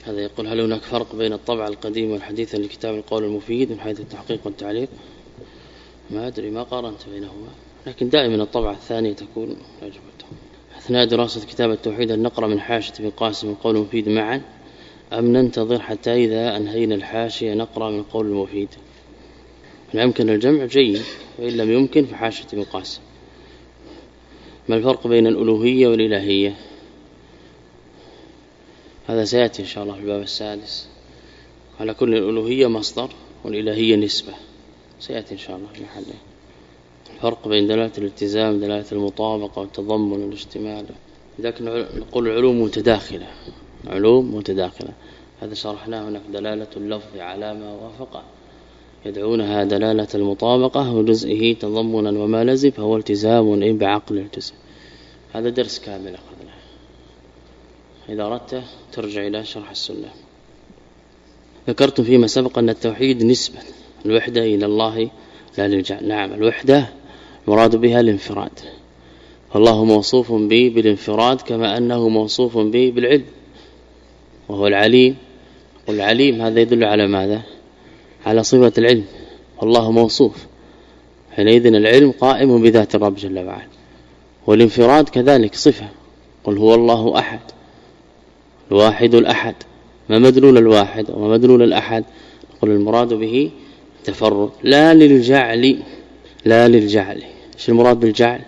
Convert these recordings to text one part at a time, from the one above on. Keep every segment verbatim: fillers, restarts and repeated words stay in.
هذا يقول: هل هناك فرق بين الطبع القديم والحديث لكتاب القول المفيد من حيث التحقيق والتعليق؟ ما أدري، ما قارنت بينهما، لكن دائما الطبعة الثانية تكون أجودة. أثناء دراسة كتاب التوحيد هل نقرأ من حاشية ابن القاسم القول المفيد معا أم ننتظر حتى إذا أنهينا الحاشية نقرأ من القول المفيد؟ إن يمكن الجمع جيد، وإن لم يمكن فحاشية ابن القاسم. ما الفرق بين الألوهية والإلهية؟ هذا سيأتي إن شاء الله في الباب السادس. على كل الألوهية مصدر والإلهية نسبة، سيأتي إن شاء الله في محله. الفرق بين دلالة الالتزام دلالة المطابقة والتضمن والاشتمال، لكن نقول العلوم متداخلة، علوم متداخلة. هذا شرحناه هناك. دلالة اللفظ على ما وافق يدعونها دلالة المطابقة، وجزئه تضمنا وما لزم فهو التزام إن بعقل التزم. هذا درس كامل أخذناه، إذا أردت ترجع إلى شرح السنة. ذكرت فيما سبق أن التوحيد نسبة الوحدة إلى الله لا للجعل. نعم، الوحدة مراد بها الانفراد، فالله موصوف به بالانفراد كما أنه موصوف به بالعلم، وهو العليم. والعليم هذا يدل على ماذا؟ على صفة العلم، والله موصوف، حينئذ العلم قائم بذات الرب جل وعلا. والانفراد كذلك صفة، قل هو الله أحد الواحد الأحد. ما مدلول الواحد وما مدلول الأحد؟ نقول المراد به تفرد لا للجعل. لا للجعل. ايش المراد بالجعل؟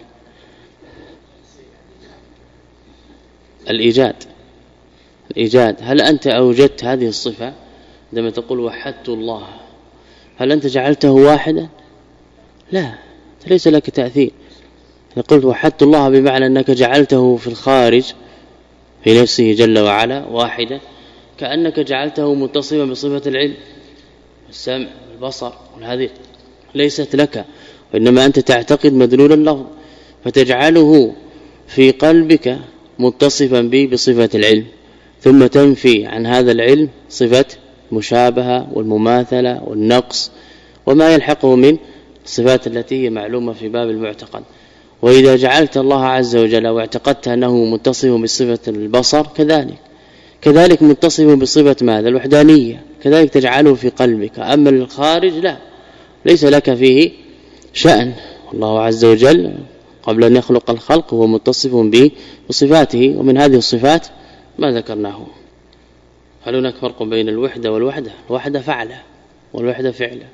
الإيجاد. الإيجاد. هل أنت أوجدت هذه الصفة عندما تقول وحدت الله؟ هل أنت جعلته واحدا؟ لا، ليس لك تأثير. قلت وحدت الله بمعنى أنك جعلته في الخارج في نفسه جل وعلا واحدا، كأنك جعلته متصفا بصفة العلم السمع البصر، وهذه ليست لك، وإنما أنت تعتقد مدلول اللفظ فتجعله في قلبك متصفا به بصفة العلم، ثم تنفي عن هذا العلم صفة مشابهة والمماثلة والنقص وما يلحقه من الصفات التي هي معلومة في باب المعتقد. وإذا جعلت الله عز وجل واعتقدت أنه متصف بصفة البصر كذلك كذلك متصف بصفة ماذا؟ الوحدانية، كذلك تجعله في قلبك. أما الخارج لا، ليس لك فيه شأن. الله عز وجل قبل أن يخلق الخلق هو متصف به بصفاته، ومن هذه الصفات ما ذكرناه. هل هناك فرق بين الوحدة والوحدة؟ الوحدة فعلة والوحدة فعلة.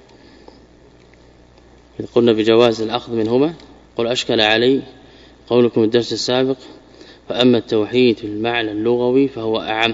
إذ قلنا بجواز الأخذ منهما قل أشكل علي قولكم الدرس السابق فأما التوحيد في المعنى اللغوي فهو أعم،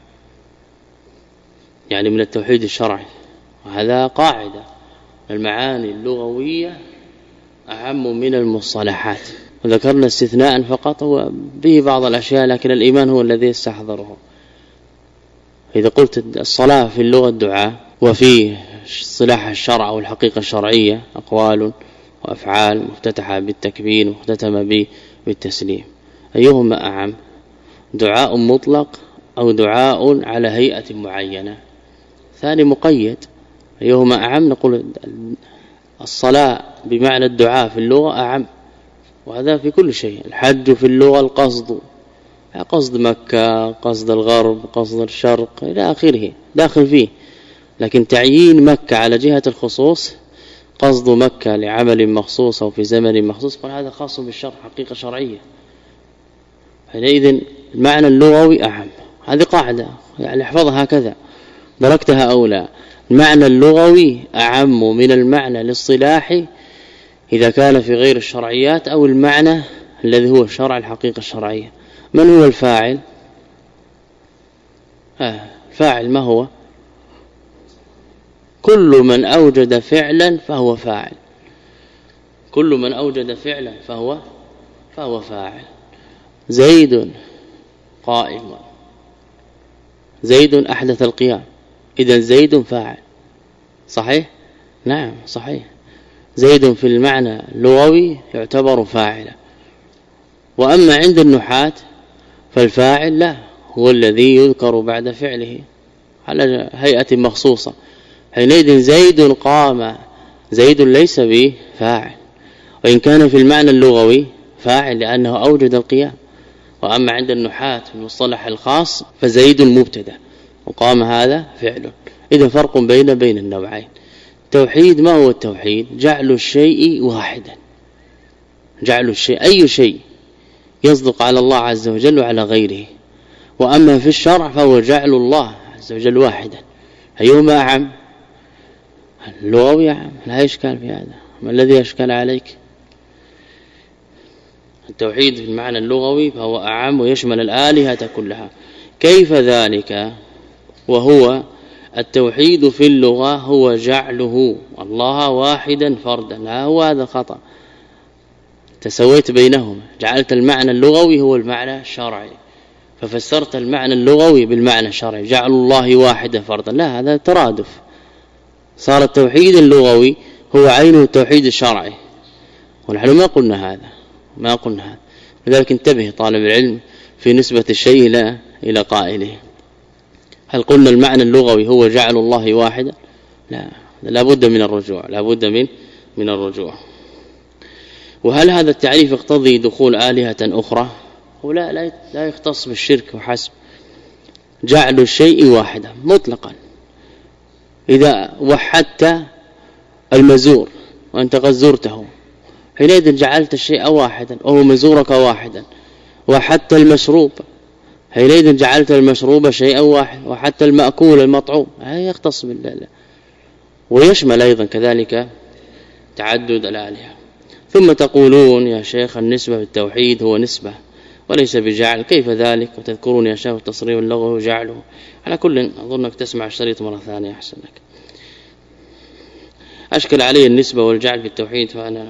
يعني من التوحيد الشرعي، وهذا قاعدة. المعاني اللغوية أعم من المصطلحات، وذكرنا استثناء فقط هو به بعض الأشياء، لكن الإيمان هو الذي يستحضره. إذا قلت الصلاة في اللغة الدعاء، وفي اصطلاح الشرع والحقيقة الشرعية أقوال وأفعال مفتتحة بالتكبير مختتمة بالتسليم، أيهما أعم؟ دعاء مطلق أو دعاء على هيئة معينة؟ ثاني مقيد. أيهما أعم؟ نقول الصلاة بمعنى الدعاء في اللغة أعم، وهذا في كل شيء. الحج في اللغة القصد، قصد مكة، قصد الغرب، قصد الشرق إلى آخره داخل فيه. لكن تعيين مكة على جهة الخصوص، قصد مكة لعمل مخصوص أو في زمن مخصوص، قال هذا خاص بالشرع حقيقة شرعية. حينئذ المعنى اللغوي أعم، هذه قاعدة يعني احفظها هكذا دركتها أو لا. المعنى اللغوي أعم من المعنى الاصطلاحي إذا كان في غير الشرعيات أو المعنى الذي هو الشرع الحقيقة الشرعية. من هو الفاعل؟ آه الفاعل ما هو؟ كل من أوجد فعلا فهو فاعل، كل من أوجد فعلا فهو فهو فاعل. زيد قائم، زيد أحدث القيام، إذن زيد فاعل، صحيح؟ نعم صحيح. زيد في المعنى اللغوي يعتبر فاعلا. وأما عند النحاة فالفاعل لا، هو الذي يذكر بعد فعله على هيئة مخصوصة. حينئذ زيد قام، زيد ليس به فاعل، وإن كان في المعنى اللغوي فاعل لأنه أوجد القيام. وأما عند النحاة في المصطلح الخاص فزيد مبتدا وقام هذا فعل. إذا فرق بين بين النوعين. التوحيد ما هو التوحيد؟ جعل الشيء واحدا، جعل الشيء أي شيء يصدق على الله عز وجل وعلى غيره. وأما في الشرع فهو جعل الله عز وجل واحدا. أيهما أعم؟ اللغوي أعم، لا إشكال في هذا. ما الذي أشكال عليك؟ التوحيد في المعنى اللغوي فهو أعم ويشمل الآلهة كلها. كيف ذلك؟ وهو التوحيد في اللغة هو جعله الله واحدا فردا. لا، هو هذا خطأ، تسويت بينهما، جعلت المعنى اللغوي هو المعنى الشرعي ففسرت المعنى اللغوي بالمعنى الشرعي، جعل الله واحدا فردا. لا، هذا ترادف. صار التوحيد اللغوي هو عينه التوحيد الشرعي، ونحن ما قلنا هذا، ما قلنا هذا. لذلك انتبه طالب العلم في نسبة الشيء إلى إلى قائله. هل قلنا المعنى اللغوي هو جعل الله واحدا؟ لا، لا بد من الرجوع، لا بد من من الرجوع. وهل هذا التعريف يقتضي دخول آلهة أخرى؟ ولا لا لا يختص بالشرك وحسب. جعل الشيء واحدا مطلقا. إذا وحدت المزور وأنت قد زرته حينئذ جعلت الشيء واحدا وهو مزورك واحدا. وحتى المشروب حينئذ جعلت المشروب شيئا واحدا. وحتى المأكول المطعوم هذا يختص بالله، ويشمل أيضا كذلك تعدد الآلهة. ثم تقولون يا شيخ النسبة بالتوحيد هو نسبة وليس بجعل، كيف ذلك؟ وتذكرون يا شيخ التصريف اللغوي جعله. على كل أظنك تسمع الشريط مرة ثانية أحسن لك. أشكل علي النسبة والجعل في التوحيد، فأنا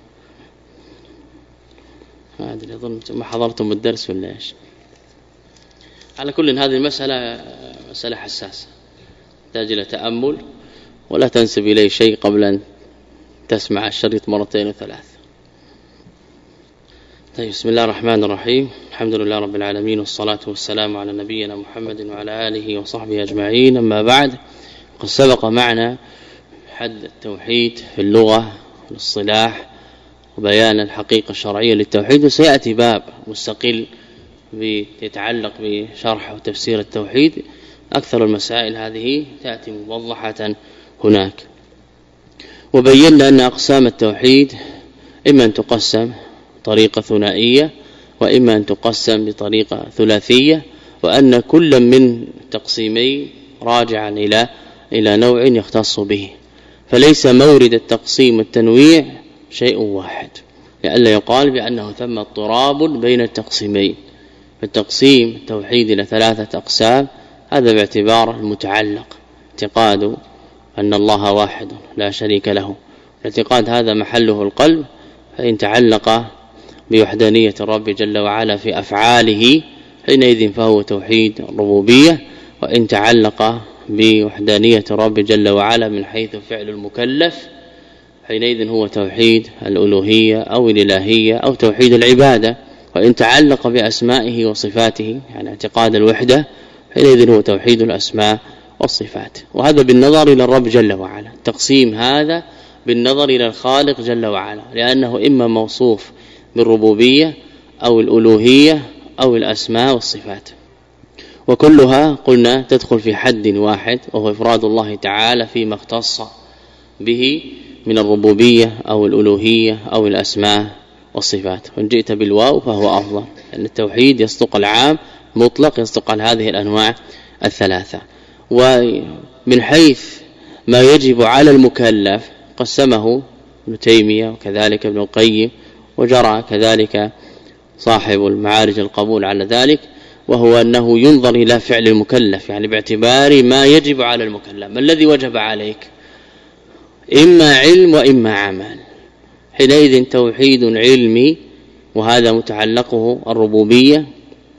ما أدري، أظن ما حضرتم الدرس ولا إيش. على كل هذه المسألة مسألة حساسة تحتاج إلى تأمل، ولا تنسب إليه شيء قبل أن تسمع الشريط مرتين وثلاث. طيب، بسم الله الرحمن الرحيم. الحمد لله رب العالمين، والصلاة والسلام على نبينا محمد وعلى آله وصحبه أجمعين. أما بعد، قد سبق معنا حد التوحيد في اللغة والاصطلاح وبيان الحقيقة الشرعية للتوحيد، وسيأتي باب مستقل يتعلق بشرح وتفسير التوحيد. أكثر المسائل هذه تأتي موضحة هناك. وبينا أن أقسام التوحيد إما أن تقسم بطريقة ثنائية وإما أن تقسم بطريقة ثلاثية، وأن كل من تقسيمين راجعا إلى إلى نوع يختص به، فليس مورد التقسيم والتنويع شيء واحد، لئلا يقال بأنه ثم اضطراب بين التقسيمين. فالتقسيم التوحيد إلى ثلاثة أقسام هذا باعتبار المتعلق، اعتقاد أن الله واحد لا شريك له. الاعتقاد هذا محله القلب، فإن تعلق بوحدانية الرب جل وعلا في أفعاله حينئذ فهو توحيد الربوبية، وإن تعلق بوحدانية الرب جل وعلا من حيث فعل المكلف حينئذ هو توحيد الألوهية أو الإلهية أو توحيد العبادة. وإن تعلق بأسمائه وصفاته يعني اعتقاد الوحدة حينئذ هو توحيد الأسماء والصفات. وهذا بالنظر إلى الرب جل وعلا، تقسيم هذا بالنظر إلى الخالق جل وعلا، لأنه إما موصوف بالربوبية أو الألوهية أو الأسماء والصفات، وكلها قلنا تدخل في حد واحد، وهو إفراد الله تعالى فيما اختص به من الربوبية أو الألوهية أو الأسماء والصفات. وإن جئت بالواو فهو أفضل، لأن التوحيد يصدق العام مطلق، يصدق على هذه الأنواع الثلاثة. ومن حيث ما يجب على المكلف قسمه ابن تيمية وكذلك ابن القيم، وجرى كذلك صاحب المعارج القبول على ذلك، وهو أنه ينظر إلى فعل المكلف، يعني باعتبار ما يجب على المكلف. ما الذي وجب عليك؟ إما علم وإما عمل. حينئذ توحيد علمي، وهذا متعلقه الربوبية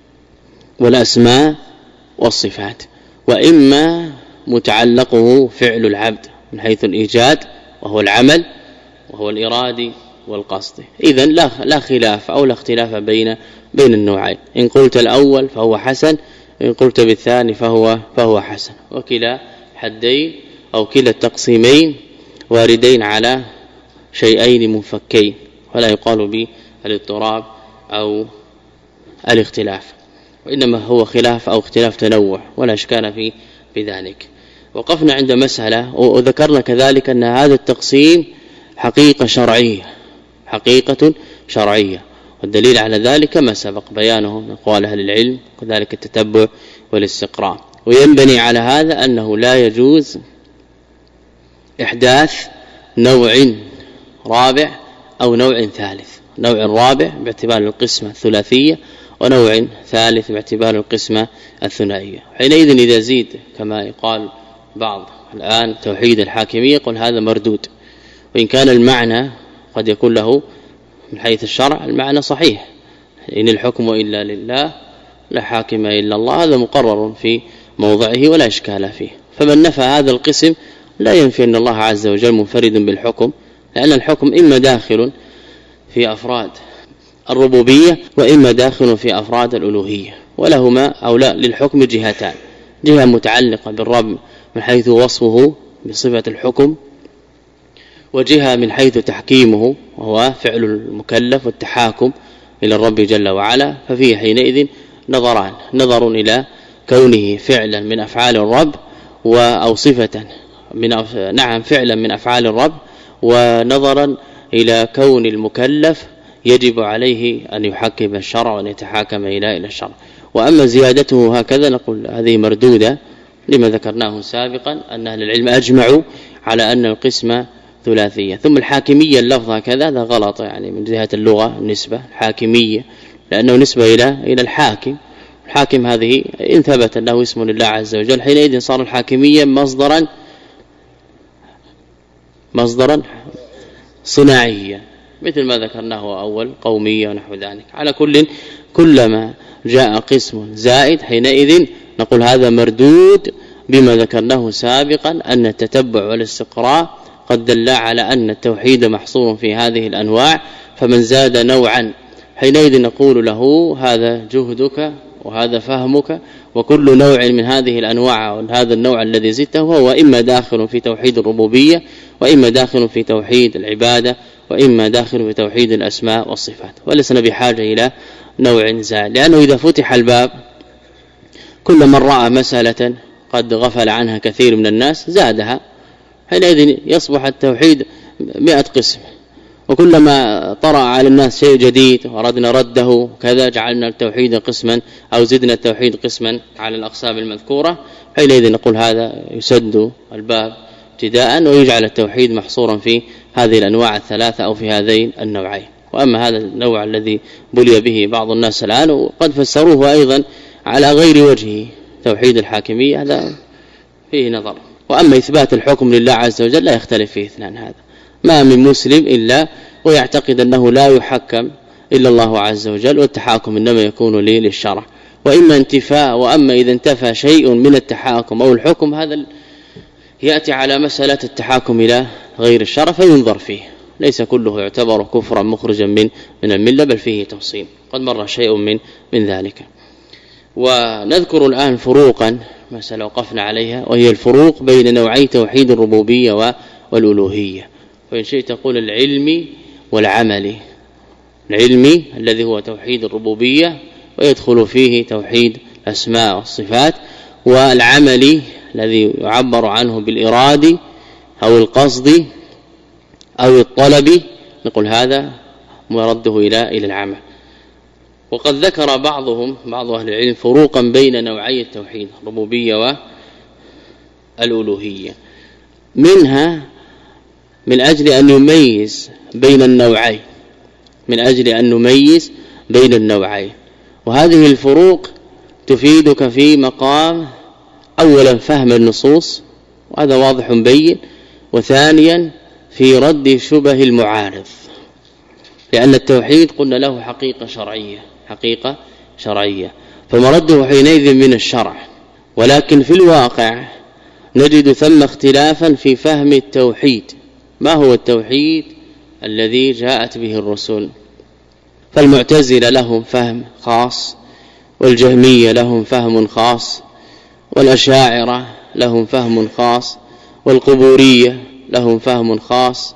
والأسماء والصفات، وإما متعلقه فعل العبد من حيث الإيجاد وهو العمل وهو الإرادة والقصد. إذن لا لا خلاف أو لا اختلاف بين بين النوعين. إن قلت الأول فهو حسن، إن قلت بالثاني فهو فهو حسن، وكلا حدين أو كلا التقسيمين واردين على شيئين منفكين، ولا يقال بالاضطراب أو الاختلاف، وإنما هو خلاف أو اختلاف تنوع، ولا إشكال في بذلك. وقفنا عند مسألة وذكرنا كذلك أن هذا التقسيم حقيقة شرعية حقيقة شرعية والدليل على ذلك ما سبق بيانه من أقوال أهل العلم وكذلك التتبع والاستقراء. وينبني على هذا أنه لا يجوز إحداث نوع رابع أو نوع ثالث، نوع رابع باعتبار القسمة الثلاثية ونوع ثالث باعتبار القسمة الثنائية. حينئذ إذا زيد كما يقال بعض الآن توحيد الحاكمية قل هذا مردود، وإن كان المعنى قد يكون له من حيث الشرع المعنى صحيح، إن الحكم إلا لله لا حاكم إلا الله، هذا مقرر في موضعه ولا إشكال فيه. فمن نفى هذا القسم لا ينفي أن الله عز وجل منفرد بالحكم، لأن الحكم إما داخل في أفراد الربوبية وإما داخل في أفراد الألوهية، ولهما أو لا للحكم جهتان، جهة متعلقة بالرب من حيث وصفه بصفة الحكم، وجهة من حيث تحكيمه وهو فعل المكلف والتحاكم إلى الرب جل وعلا. ففيه حينئذ نظران، نظر إلى كونه فعلا من أفعال الرب أو صفة من أف... نعم فعلا من أفعال الرب، ونظرا إلى كون المكلف يجب عليه أن يحكم الشرع وأن يتحاكم إلى إلى الشرع. وأما زيادته هكذا نقول هذه مردودة لما ذكرناه سابقا أن أهل العلم أجمعوا على أن القسمة ثلاثية. ثم الحاكمية اللفظ هكذا هذا غلط يعني من جهة اللغة النسبة الحاكمية، لأنه نسبة إلى إلى الحاكم. الحاكم هذه إن ثبت أنه اسم لله عز وجل حينئذ صار الحاكمية مصدرا مصدرا صناعيا مثل ما ذكرناه أول قومية ونحو ذلك. على كل كلما جاء قسم زائد حينئذ نقول هذا مردود بما ذكرناه سابقا أن التتبع والاستقراء قد دل على أن التوحيد محصور في هذه الأنواع، فمن زاد نوعا حينئذ نقول له هذا جهدك وهذا فهمك، وكل نوع من هذه الأنواع وهذا النوع الذي زدته هو إما داخل في توحيد الربوبية وإما داخل في توحيد العبادة وإما داخل في توحيد الأسماء والصفات، ولسنا بحاجة إلى نوع زائد، لأنه إذا فتح الباب كل من رأى مسألة قد غفل عنها كثير من الناس زادها، حينئذ يصبح التوحيد مئة قسم، وكلما طرأ على الناس شيء جديد وردنا رده كذا جعلنا التوحيد قسما أو زدنا التوحيد قسما على الأقسام المذكورة، حينئذ نقول هذا يسد الباب ابتداء ويجعل التوحيد محصورا في هذه الأنواع الثلاثة أو في هذين النوعين. وأما هذا النوع الذي بلي به بعض الناس الآن وقد فسروه أيضا على غير وجهه توحيد الحاكمية هذا فيه نظر. وأما إثبات الحكم لله عز وجل لا يختلف فيه اثنان، هذا ما من مسلم إلا ويعتقد أنه لا يحكم إلا الله عز وجل، والتحاكم إنما يكون لي للشرع، وإما انتفاء. وأما إذا انتفى شيء من التحاكم أو الحكم هذا يأتي على مسألة التحاكم إلى غير الشرع فينظر فيه، ليس كله يعتبر كفرا مخرجا من من الملة بل فيه تفصيل قد مر شيء من من ذلك. ونذكر الآن فروقا مسألة وقفنا عليها، وهي الفروق بين نوعي توحيد الربوبية والألوهية، وإن شئت تقول العلمي والعملي. العلمي الذي هو توحيد الربوبية ويدخل فيه توحيد الأسماء والصفات، والعملي الذي يعبر عنه بالإرادة أو القصد أو الطلب نقول هذا مرده إلى إلى العمل. وقد ذكر بعضهم بعض أهل العلم فروقا بين نوعي التوحيد الربوبية والألوهية، منها من أجل أن يميز بين النوعين من أجل أن نميز بين النوعين وهذه الفروق تفيدك في مقام أولا فهم النصوص وهذا واضح بين، وثانيا في رد شبه المعارض، لأن التوحيد قلنا له حقيقة شرعية حقيقة شرعية فمرده حينئذ من الشرع، ولكن في الواقع نجد ثم اختلافا في فهم التوحيد. ما هو التوحيد الذي جاءت به الرسل؟ فالمعتزلة لهم فهم خاص، والجهمية لهم فهم خاص، والأشاعرة لهم فهم خاص، والقبورية لهم فهم خاص،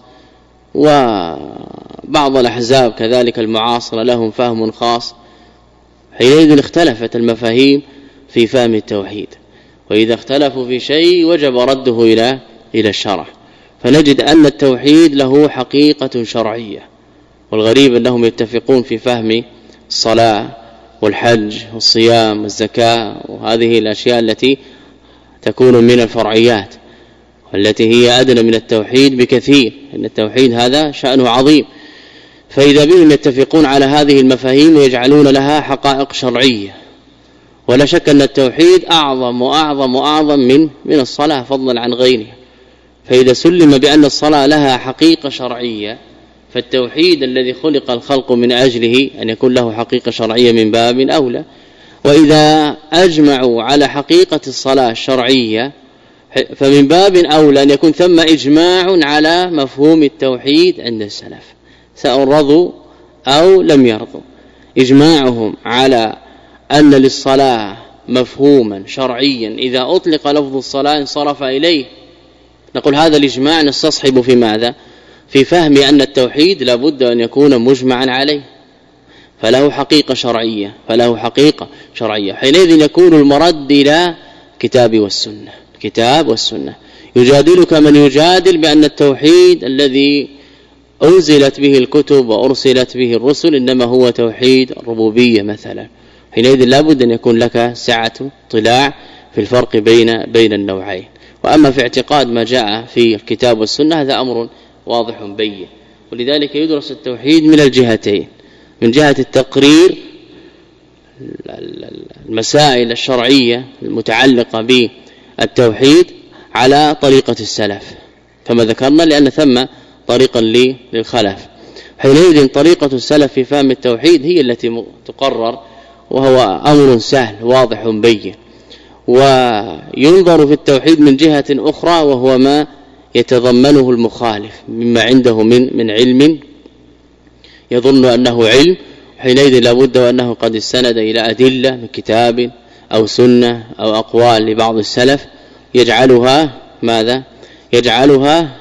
وبعض الأحزاب كذلك المعاصرة لهم فهم خاص. حينئذ اختلفت المفاهيم في فهم التوحيد، وإذا اختلفوا في شيء وجب رده إلى إلى الشرع. فنجد أن التوحيد له حقيقة شرعية، والغريب أنهم يتفقون في فهم الصلاة والحج والصيام والزكاة وهذه الأشياء التي تكون من الفرعيات والتي هي أدنى من التوحيد بكثير، إن التوحيد هذا شأنه عظيم. فإذا بهم يتفقون على هذه المفاهيم ويجعلون لها حقائق شرعية، ولا شك أن التوحيد أعظم وأعظم وأعظم من من الصلاة فضلا عن غيرها. فإذا سلم بأن الصلاة لها حقيقة شرعية، فالتوحيد الذي خلق الخلق من أجله أن يكون له حقيقة شرعية من باب أولى. وإذا أجمعوا على حقيقة الصلاة الشرعية فمن باب أولى أن يكون ثم إجماع على مفهوم التوحيد عند السلف، سواء رضوا أو لم يرضوا. إجماعهم على أن للصلاة مفهوما شرعيا إذا أطلق لفظ الصلاة انصرف إليه، نقول هذا الإجماع نستصحب في ماذا؟ في فهم أن التوحيد لابد أن يكون مجمعا عليه، فله حقيقة شرعية فله حقيقة شرعية حينئذ يكون المرد إلى كتاب والسنة كتاب والسنة. يجادلك من يجادل بأن التوحيد الذي أنزلت به الكتب وأرسلت به الرسل إنما هو توحيد الربوبية مثلا، حينئذ لابد أن يكون لك سعة اطلاع في الفرق بين بين النوعين. وأما في اعتقاد ما جاء في الكتاب والسنة هذا أمر واضح بين. ولذلك يدرس التوحيد من الجهتين، من جهة التقرير المسائل الشرعية المتعلقة بالتوحيد على طريقة السلف كما ذكرنا، لأن ثم طريقا للخلف. حينئذ طريقة السلف في فهم التوحيد هي التي تقرر، وهو أمر سهل واضح بين. وينظر في التوحيد من جهة أخرى وهو ما يتضمنه المخالف مما عنده من من علم يظن أنه علم، حينئذ لابد أنه قد استند إلى أدلة من كتاب أو سنة أو أقوال لبعض السلف يجعلها ماذا؟ يجعلها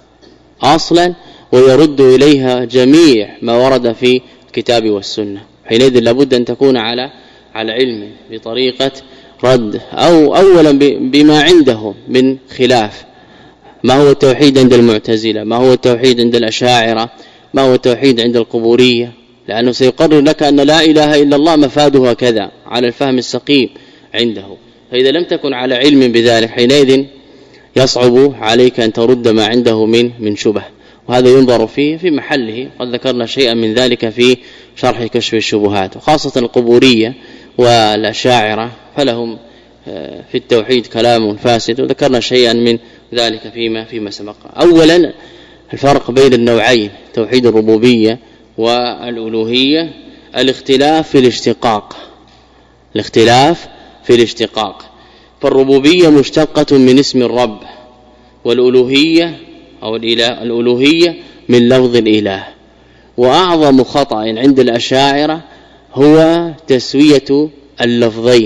أصلا ويرد إليها جميع ما ورد في الكتاب والسنة. حينئذ لابد أن تكون على على علم بطريقة رد أو أولا بما عنده من خلاف، ما هو التوحيد عند المعتزلة، ما هو التوحيد عند الأشاعرة، ما هو التوحيد عند القبورية، لأنه سيقرر لك أن لا إله إلا الله مفادها كذا على الفهم السقيم عنده. فإذا لم تكن على علم بذلك حينئذ يصعب عليك أن ترد ما عنده من من شبه، وهذا ينظر فيه في محله. قد ذكرنا شيئا من ذلك في شرح كشف الشبهات، وخاصة القبورية والأشاعرة فلهم في التوحيد كلام فاسد، وذكرنا شيئا من ذلك فيما فيما سبق. أولا الفرق بين النوعين توحيد الربوبية والألوهية، الاختلاف في الاشتقاق الاختلاف في الاشتقاق فالربوبية مشتقة من اسم الرب، والألوهية أو الإله الألوهية من لفظ الإله. وأعظم خطأ عند الأشاعرة هو تسوية اللفظين،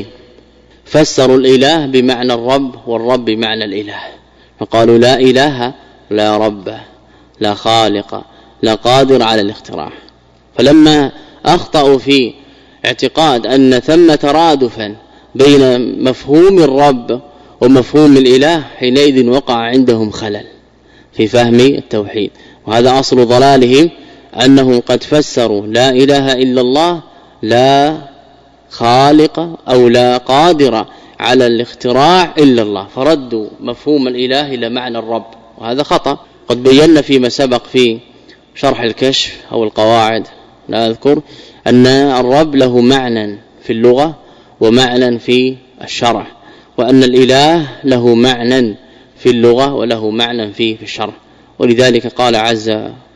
فسروا الإله بمعنى الرب والرب بمعنى الإله، فقالوا لا إله لا رب لا خالق لا قادر على الاختراع. فلما أخطأوا في اعتقاد أن ثم ترادفا بين مفهوم الرب ومفهوم الإله حينئذ وقع عندهم خلل في فهم التوحيد. وهذا أصل ضلالهم، أنهم قد فسروا لا إله إلا الله لا خالق أو لا قادر على الاختراع إلا الله، فردوا مفهوم الإله إلى معنى الرب، وهذا خطأ. قد بينا فيما سبق في شرح الكشف أو القواعد لا أذكر أن الرب له معنى في اللغة ومعنى في الشرع، وأن الإله له معنى في اللغة وله معنى في في الشرع. ولذلك قال عز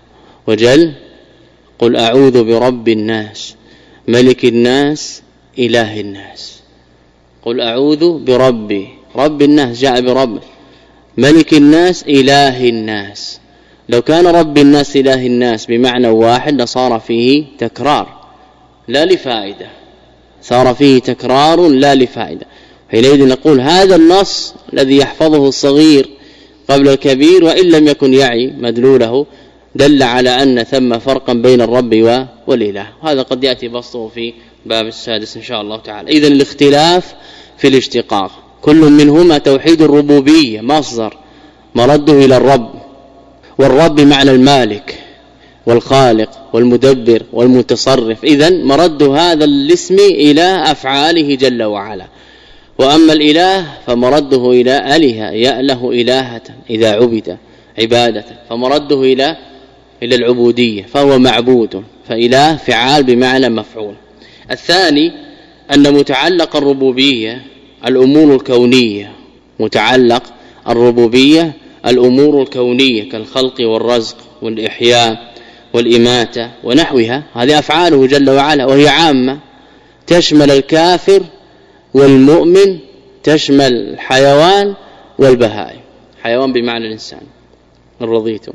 وجل قل أعوذ برب الناس ملك الناس إله الناس. قل أعوذ بربي رب الناس جاء برب، ملك الناس إله الناس. لو كان رب الناس إله الناس بمعنى واحد لصار فيه تكرار لا لفائدة، صار فيه تكرار لا لفائدة. حينئذ نقول هذا النص الذي يحفظه الصغير قبل الكبير وإن لم يكن يعي مدلوله دل على أن ثم فرقا بين الرب والإله. هذا قد يأتي بسطه في باب السادس إن شاء الله تعالى. إذن الاختلاف في الاشتقاق كل منهما توحيد الربوبية مصدر مرده إلى الرب، والرب بمعنى المالك والخالق والمدبر والمتصرف، إذن مرد هذا الاسم إلى أفعاله جل وعلا. وأما الإله فمرده إلى آلهة، يأله إلهة إذا عبد عبادة، فمرده إلى إلى العبودية فهو معبود، فإله فعال بمعنى مفعول. الثاني أن متعلق الربوبية الأمور الكونية، متعلق الربوبية الأمور الكونية كالخلق والرزق والإحياء والإماتة ونحوها، هذه أفعاله جل وعلا، وهي عامة تشمل الكافر والمؤمن، تشمل الحيوان والبهائم، حيوان بمعنى الإنسان إن رضيتم،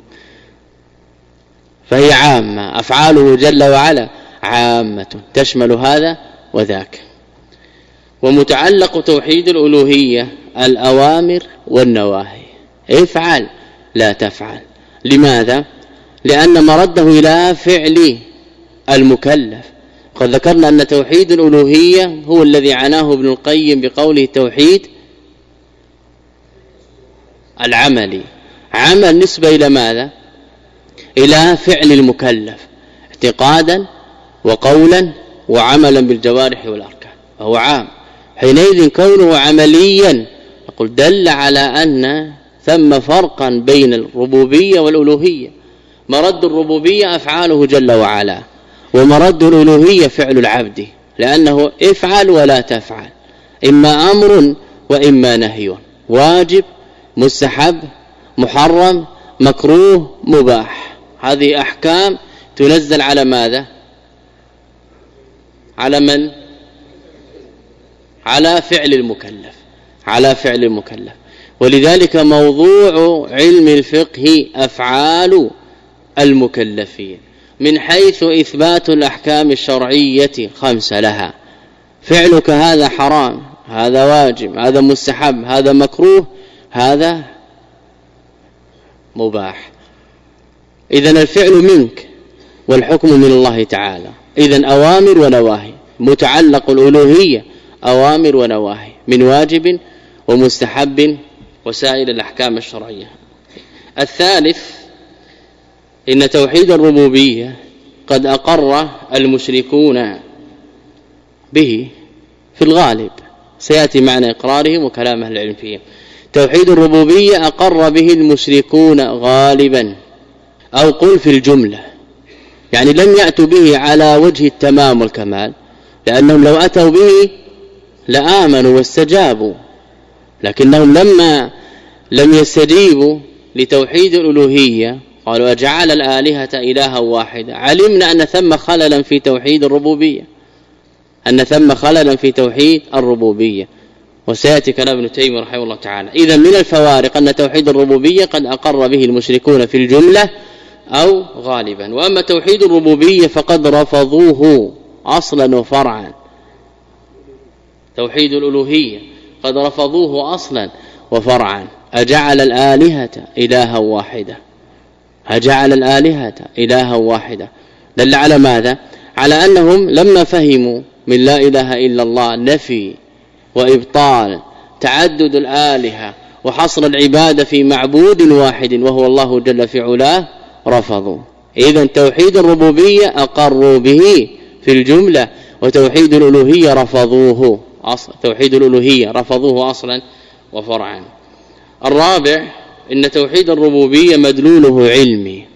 فهي عامة، أفعاله جل وعلا عامة تشمل هذا وذاك. ومتعلق توحيد الألوهية الأوامر والنواهي، افعل لا تفعل. لماذا؟ لأن مرده إلى فعل المكلف. قد ذكرنا أن توحيد الألوهية هو الذي عناه ابن القيم بقوله توحيد العملي، عمل نسبة إلى ماذا؟ إلى فعل المكلف اعتقادا وقولا وعملا بالجوارح والأركان، فهو عام. حينئذ كونه عمليا نقول دل على أن ثم فرقا بين الربوبية والألوهية. مرد الربوبية أفعاله جل وعلا، ومرد الألوهية فعل العبد، لأنه افعل ولا تفعل، إما أمر وإما نهي، واجب مستحب محرم مكروه مباح، هذه أحكام تنزل على ماذا؟ على من؟ على فعل المكلف، على فعل المكلف. ولذلك موضوع علم الفقه أفعال المكلفين من حيث إثبات الأحكام الشرعية خمسة لها، فعلك هذا حرام، هذا واجب، هذا مستحب، هذا مكروه، هذا مباح. إذن الفعل منك والحكم من الله تعالى، إذن أوامر ونواهي. متعلق الألوهية أوامر ونواهي من واجب ومستحب وسائر الأحكام الشرعية. الثالث إن توحيد الربوبية قد أقر المشركون به في الغالب، سيأتي معنى إقرارهم وكلام أهل العلم فيه. توحيد الربوبية أقر به المشركون غالبا، أو قل في الجملة، يعني لم يأتوا به على وجه التمام والكمال، لأنهم لو أتوا به لآمنوا واستجابوا، لكنهم لما لم يستجيبوا لتوحيد الألوهية قالوا أجعل الآلهة إلها واحدة، علمنا أن ثم خللا في توحيد الربوبية، أن ثم خللا في توحيد الربوبية، وسيأتي كلام ابن تيمية رحمه الله تعالى. إذن من الفوارق أن توحيد الربوبية قد أقر به المشركون في الجملة أو غالبا، وأما توحيد الربوبية فقد رفضوه أصلا وفرعا. توحيد الألوهية قد رفضوه أصلا وفرعا، أجعل الآلهة إلها واحدة، أجعل الآلهة إلها واحدة، دل على ماذا؟ على أنهم لما فهموا من لا إله إلا الله نفي وإبطال تعدد الآلهة وحصر العبادة في معبود واحد وهو الله جل في علاه رفضوا. إذن توحيد الربوبية أقروا به في الجملة، وتوحيد الألوهية رفضوه أصلا، توحيد الألوهية رفضوه أصلا وفرعا. الرابع إن توحيد الربوبية مدلوله علمي،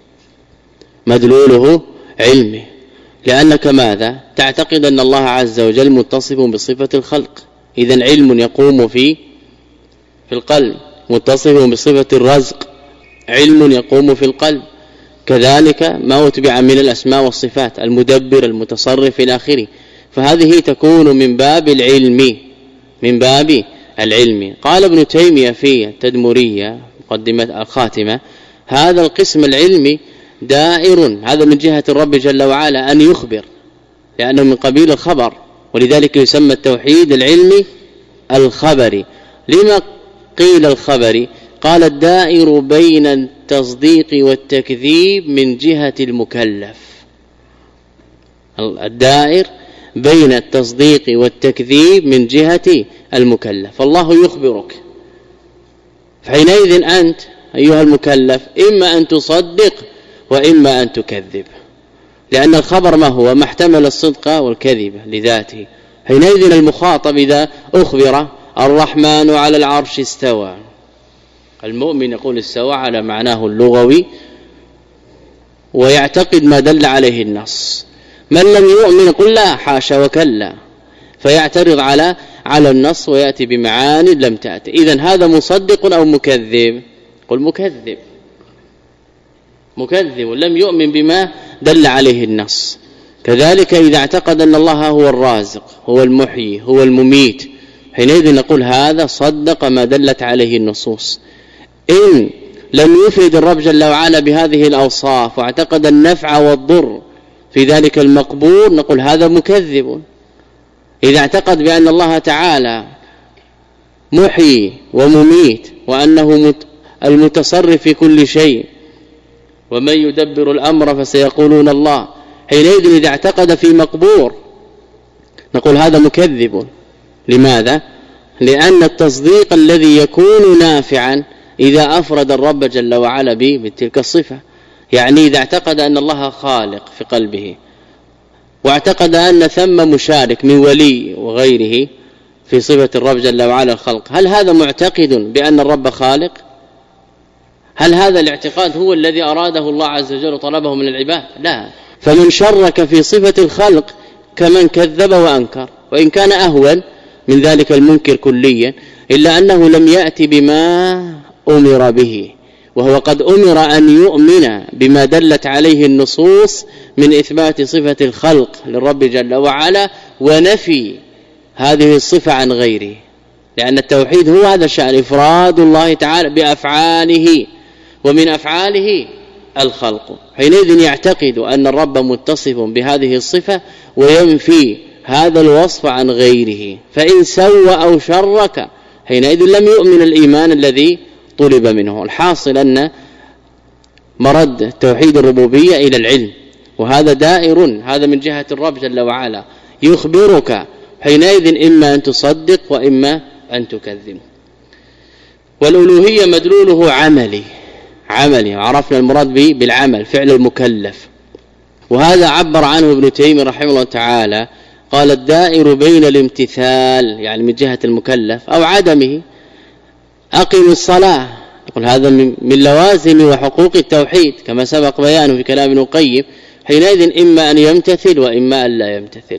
مدلوله علمي، لأنك ماذا؟ تعتقد أن الله عز وجل متصف بصفة الخلق، إذن علم يقوم في في القلب، متصف بصفة الرزق علم يقوم في القلب، كذلك ما أتبع من الأسماء والصفات المدبر المتصرف إلى آخره، فهذه تكون من باب العلم، من باب العلم. قال ابن تيمية في التدمرية مقدمة الخاتمة هذا القسم العلمي دائر، هذا من جهة الرب جل وعلا أن يخبر، لأنه من قبيل الخبر، ولذلك يسمى التوحيد العلمي الخبري. لما قيل الخبري؟ قال الدائر بين التصديق والتكذيب من جهة المكلف، الدائر بين التصديق والتكذيب من جهة المكلف. الله يخبرك، فحينئذ أنت أيها المكلف إما أن تصدق وإما أن تكذب، لأن الخبر ما هو؟ ما احتمل الصدق والكذب لذاته. حينئذ المخاطب إذا أخبر الرحمن على العرش استوى، المؤمن يقول استوى على معناه اللغوي ويعتقد ما دل عليه النص. من لم يؤمن يقول لا حاشا وكلا، فيعترض على على النص ويأتي بمعاني لم تأتي. إذن هذا مصدق أو مكذب؟ قل مكذب، مكذب لم يؤمن بما دل عليه النص. كذلك إذا اعتقد أن الله هو الرازق هو المحيي هو المميت، حينئذ نقول هذا صدق ما دلت عليه النصوص. إن لم يفرد الرب جل وعلا بهذه الأوصاف واعتقد النفع والضر في ذلك المقبول، نقول هذا مكذب. إذا اعتقد بأن الله تعالى محيي ومميت وأنه المتصرف في كل شيء ومن يدبر الأمر فسيقولون الله، حينئذ إذا اعتقد في مقبور نقول هذا مكذب. لماذا؟ لأن التصديق الذي يكون نافعا إذا أفرد الرب جل وعلا به بتلك الصفة. يعني إذا اعتقد أن الله خالق في قلبه واعتقد أن ثم مشارك من ولي وغيره في صفة الرب جل وعلا الخلق، هل هذا معتقد بأن الرب خالق؟ هل هذا الاعتقاد هو الذي أراده الله عز وجل وطلبه من العباد؟ لا. فمن شرك في صفة الخلق كمن كذب وأنكر، وإن كان أهون من ذلك المنكر كليا، إلا أنه لم يأتي بما أمر به، وهو قد أمر أن يؤمن بما دلت عليه النصوص من إثبات صفة الخلق للرب جل وعلا ونفي هذه الصفة عن غيره. لأن التوحيد هو هذا الشأن، إفراد الله تعالى بأفعاله، ومن أفعاله الخلق. حينئذ يعتقد أن الرب متصف بهذه الصفة وينفي هذا الوصف عن غيره. فإن سوى أو شرك حينئذ لم يؤمن الإيمان الذي طلب منه. الحاصل أن مرد توحيد الربوبية إلى العلم، وهذا دائر، هذا من جهة الرب جل وعلا يخبرك، حينئذ إما أن تصدق وإما أن تكذب. والألوهية مدلوله عملي، عملي عرفنا المراد به بالعمل فعل المكلف، وهذا عبر عنه ابن تيمية رحمه الله تعالى، قال الدائر بين الامتثال يعني من جهة المكلف أو عدمه. أقم الصلاة، نقول هذا من لوازم وحقوق التوحيد كما سبق بيانه في كلام ابن القيم. حينئذ إما أن يمتثل وإما أن لا يمتثل.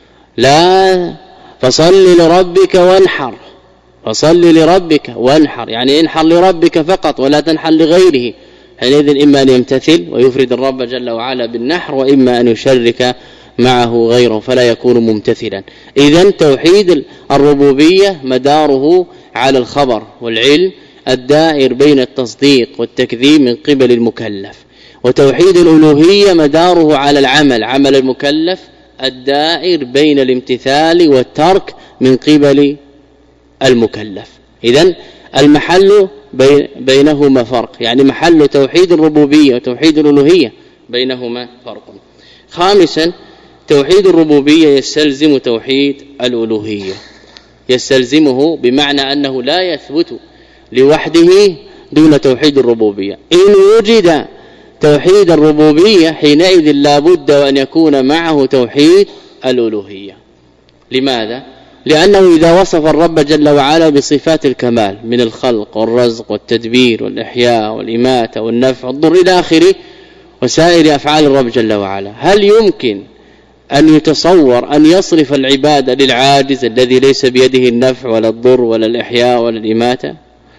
لا فصل لربك وانحر، فصل لربك وانحر يعني انحر لربك فقط ولا تنحر لغيره. حينئذ إما أن يمتثل ويفرد الرب جل وعلا بالنحر، وإما أن يشرك معه غيره فلا يكون ممتثلا. إذن توحيد الربوبية مداره على الخبر والعلم الدائر بين التصديق والتكذيب من قبل المكلف، وتوحيد الألوهية مداره على العمل عمل المكلف الدائر بين الامتثال والترك من قبل المكلف. إذن المحل بينهما فرق، يعني محل توحيد الربوبية وتوحيد الألوهية بينهما فرق. خامسا توحيد الربوبية يستلزم توحيد الألوهية، يستلزمه بمعنى أنه لا يثبت لوحده دون توحيد الربوبية. إن وجد توحيد الربوبية حينئذ لا بد وأن يكون معه توحيد الألوهية. لماذا؟ لأنه إذا وصف الرب جل وعلا بصفات الكمال من الخلق والرزق والتدبير والإحياء والإماتة والنفع والضر إلى آخره وسائر أفعال الرب جل وعلا، هل يمكن أن يتصور أن يصرف العبادة للعاجز الذي ليس بيده النفع ولا الضر ولا الإحياء ولا الإماتة؟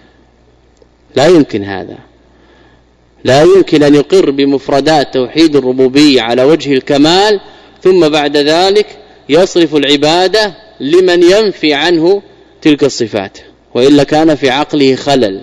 لا يمكن هذا. لا يمكن أن يقر بمفردات توحيد الربوبية على وجه الكمال ثم بعد ذلك يصرف العبادة لمن ينفي عنه تلك الصفات، وإلا كان في عقله خلل،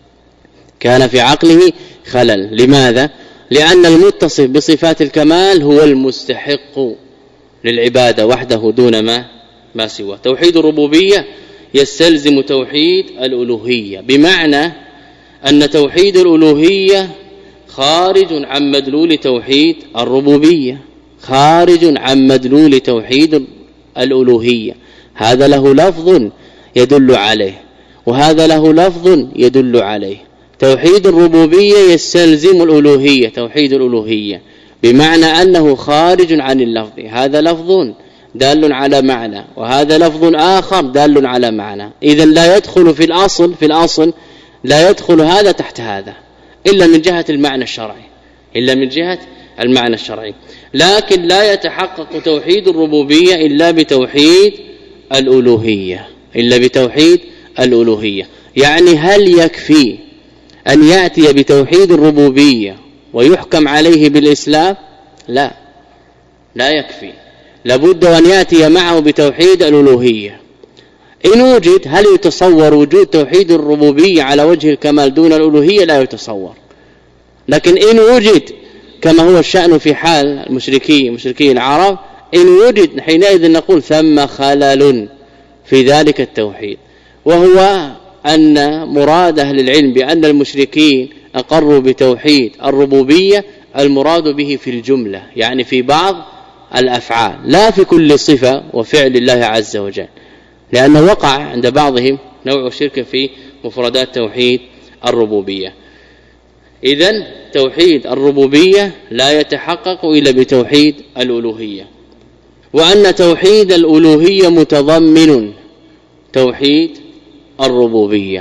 كان في عقله خلل. لماذا؟ لأن المتصف بصفات الكمال هو المستحق للعبادة وحده دون ما ما سوى. توحيد الربوبية يستلزم توحيد الألوهية، بمعنى أن توحيد الألوهية خارج عن مدلول توحيد الربوبية، خارج عن مدلول توحيد الألوهية. هذا له لفظ يدل عليه، وهذا له لفظ يدل عليه. توحيد الربوبية يستلزم الألوهية، توحيد الألوهية بمعنى أنه خارج عن اللفظ، هذا لفظ دال على معنى وهذا لفظ آخر دال على معنى، إذا لا يدخل في الأصل في الأصل لا يدخل هذا تحت هذا إلا من جهة المعنى الشرعي، إلا من جهة المعنى الشرعي. لكن لا يتحقق توحيد الربوبية إلا بتوحيد الألوهية، إلا بتوحيد الألوهية. يعني هل يكفي أن يأتي بتوحيد الربوبية ويحكم عليه بالإسلام؟ لا، لا يكفي، لابد أن يأتي معه بتوحيد الألوهية. إن وجد، هل يتصور وجود توحيد الربوبية على وجه الكمال دون الألوهية؟ لا يتصور. لكن إن وجد كما هو الشأن في حال المشركين مشركي العرب، إن وجد حينئذ نقول ثم خلل في ذلك التوحيد، وهو أن مراد أهل العلم بأن المشركين أقروا بتوحيد الربوبية المراد به في الجملة، يعني في بعض الأفعال لا في كل صفة وفعل الله عز وجل، لأنه وقع عند بعضهم نوع شرك في مفردات توحيد الربوبية. إذن توحيد الربوبية لا يتحقق إلا بتوحيد الألوهية، وأن توحيد الألوهية متضمن توحيد الربوبية.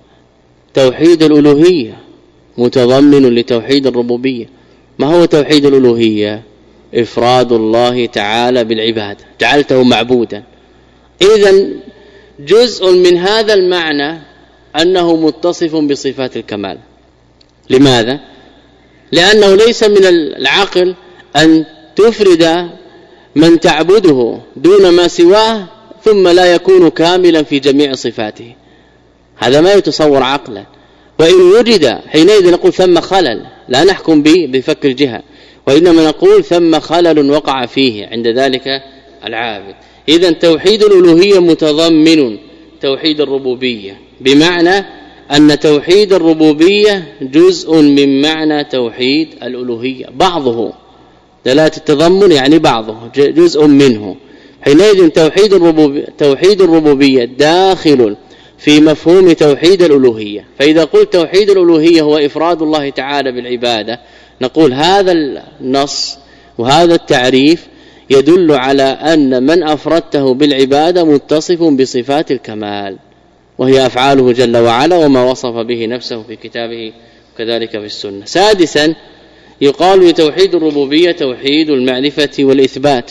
توحيد الألوهية متضمن لتوحيد الربوبية. ما هو توحيد الألوهية؟ إفراد الله تعالى بالعبادة، جعلته معبودا. إذن جزء من هذا المعنى أنه متصف بصفات الكمال. لماذا؟ لأنه ليس من العقل أن تفرد من تعبده دون ما سواه ثم لا يكون كاملا في جميع صفاته، هذا ما يتصور عقلا. وإن وجد حينئذ نقول ثم خلل، لا نحكم به بفك الجهة، وإنما نقول ثم خلل وقع فيه عند ذلك العابد. إذن توحيد الألوهية متضمن توحيد الربوبية، بمعنى أن توحيد الربوبية جزء من معنى توحيد الألوهية، بعضه دلالة التضمن يعني بعضه جزء منه. حينئذ توحيد الربوبية توحيد الربوبية داخل في مفهوم توحيد الألوهية. فإذا قلت توحيد الألوهية هو إفراد الله تعالى بالعبادة، نقول هذا النص وهذا التعريف يدل على أن من أفردته بالعبادة متصف بصفات الكمال، وهي أفعاله جل وعلا وما وصف به نفسه في كتابه وكذلك في السنة. سادسا يقال لتوحيد الربوبية توحيد المعرفة والإثبات،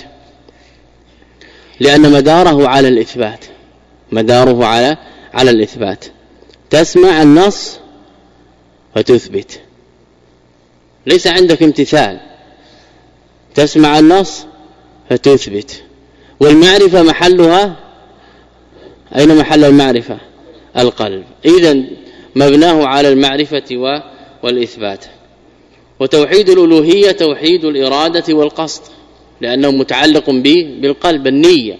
لأن مداره على الإثبات، مداره على على الإثبات. تسمع النص فتثبت، ليس عندك امتثال، تسمع النص فتثبت. والمعرفة محلها أين محل المعرفة؟ القلب. إذن مبناه على المعرفة والإثبات. وتوحيد الألوهية توحيد الإرادة والقصد، لأنه متعلق به بالقلب، النية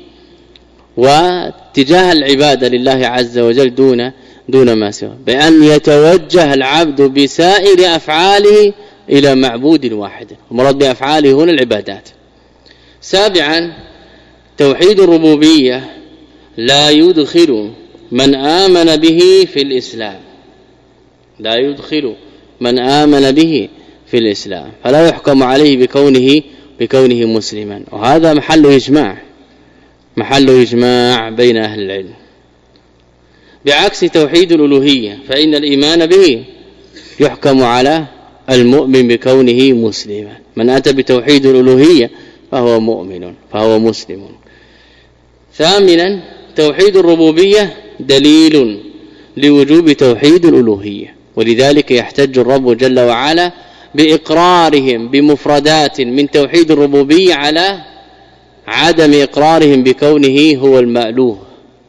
واتجاه العبادة لله عز وجل دون دون ما سواه، بأن يتوجه العبد بسائر أفعاله إلى معبود واحد، المراد بأفعاله هنا العبادات. سابعا توحيد الربوبية لا يدخل من آمن به في الإسلام، لا يدخل من آمن به في الإسلام، فلا يحكم عليه بكونه بكونه مسلما، وهذا محل إجماع محل إجماع بين أهل العلم. بعكس توحيد الألوهية فإن الإيمان به يحكم على المؤمن بكونه مسلما، من أتى بتوحيد الألوهية فهو مؤمن فهو مسلم. ثامنا توحيد الربوبية دليل لوجوب توحيد الألوهية، ولذلك يحتج الرب جل وعلا بإقرارهم بمفردات من توحيد الربوبية على عدم إقرارهم بكونه هو المألوه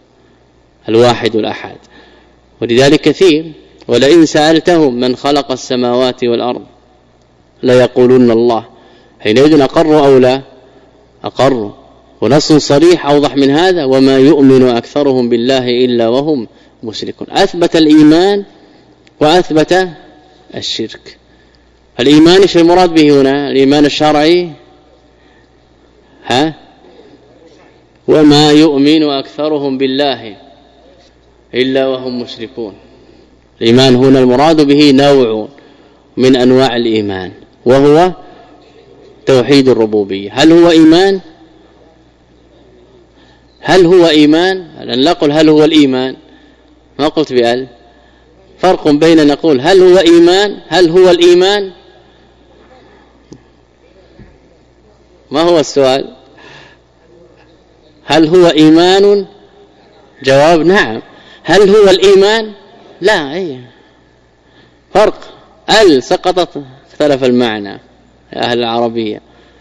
الواحد الأحد. ولذلك كثير ولئن سألتهم من خلق السماوات والأرض ليقولون الله، حينئذ أقروا أو لا أقروا. ونص صريح أوضح من هذا وما يؤمن أكثرهم بالله إلا وهم مشركون، أثبت الإيمان وأثبت الشرك. الإيمان ايش المراد به هنا؟ الإيمان الشرعي ها وما يؤمن أكثرهم بالله إلا وهم مشركون. الإيمان هنا المراد به نوع من أنواع الإيمان وهو توحيد الربوبية. هل هو إيمان؟ هل هو إيمان؟ لن نقول هل هو الإيمان، ما قلت بأل. فرق بين نقول هل هو إيمان، هل هو الإيمان. ما هو السؤال؟ هل هو إيمان؟ جواب نعم. هل هو الإيمان؟ لا. أي فرق. ال سقطت اختلف المعنى يا أهل العربية.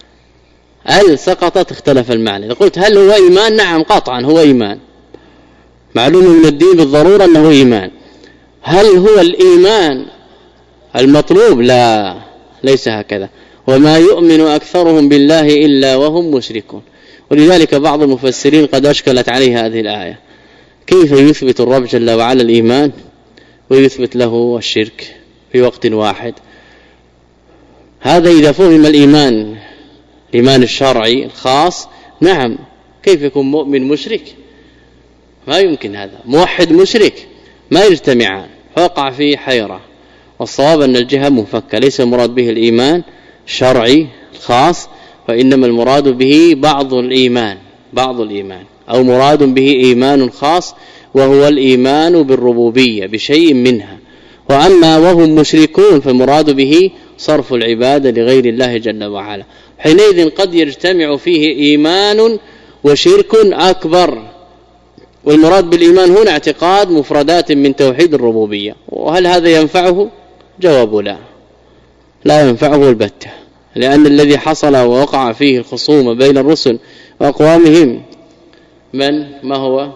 ال سقطت اختلف المعنى. إذا قلت هل هو إيمان، نعم قطعا هو إيمان، معلوم من الدين بالضرورة أنه إيمان. هل هو الإيمان المطلوب؟ لا، ليس هكذا. وما يؤمن أكثرهم بالله إلا وهم مشركون. ولذلك بعض المفسرين قد أشكلت عليه هذه الآية، كيف يثبت الرب جل وعلا الإيمان ويثبت له الشرك في وقت واحد؟ هذا إذا فهم الإيمان الإيمان الشرعي الخاص، نعم. كيف يكون مؤمن مشرك؟ ما يمكن. هذا موحد مشرك ما يجتمعان، فوقع فيه حيرة. والصواب أن الجهة منفكة، ليس المراد به الإيمان الشرعي الخاص، وإنما المراد به بعض الإيمان بعض الإيمان أو مراد به إيمان خاص وهو الإيمان بالربوبية بشيء منها. وأما وهم مشركون فالمراد به صرف العبادة لغير الله جل وعلا. حينئذ قد يجتمع فيه إيمان وشرك أكبر. والمراد بالإيمان هنا اعتقاد مفردات من توحيد الربوبية. وهل هذا ينفعه؟ جواب لا، لا ينفعه البتة، لأن الذي حصل ووقع فيه الخصومة بين الرسل وأقوامهم من ما هو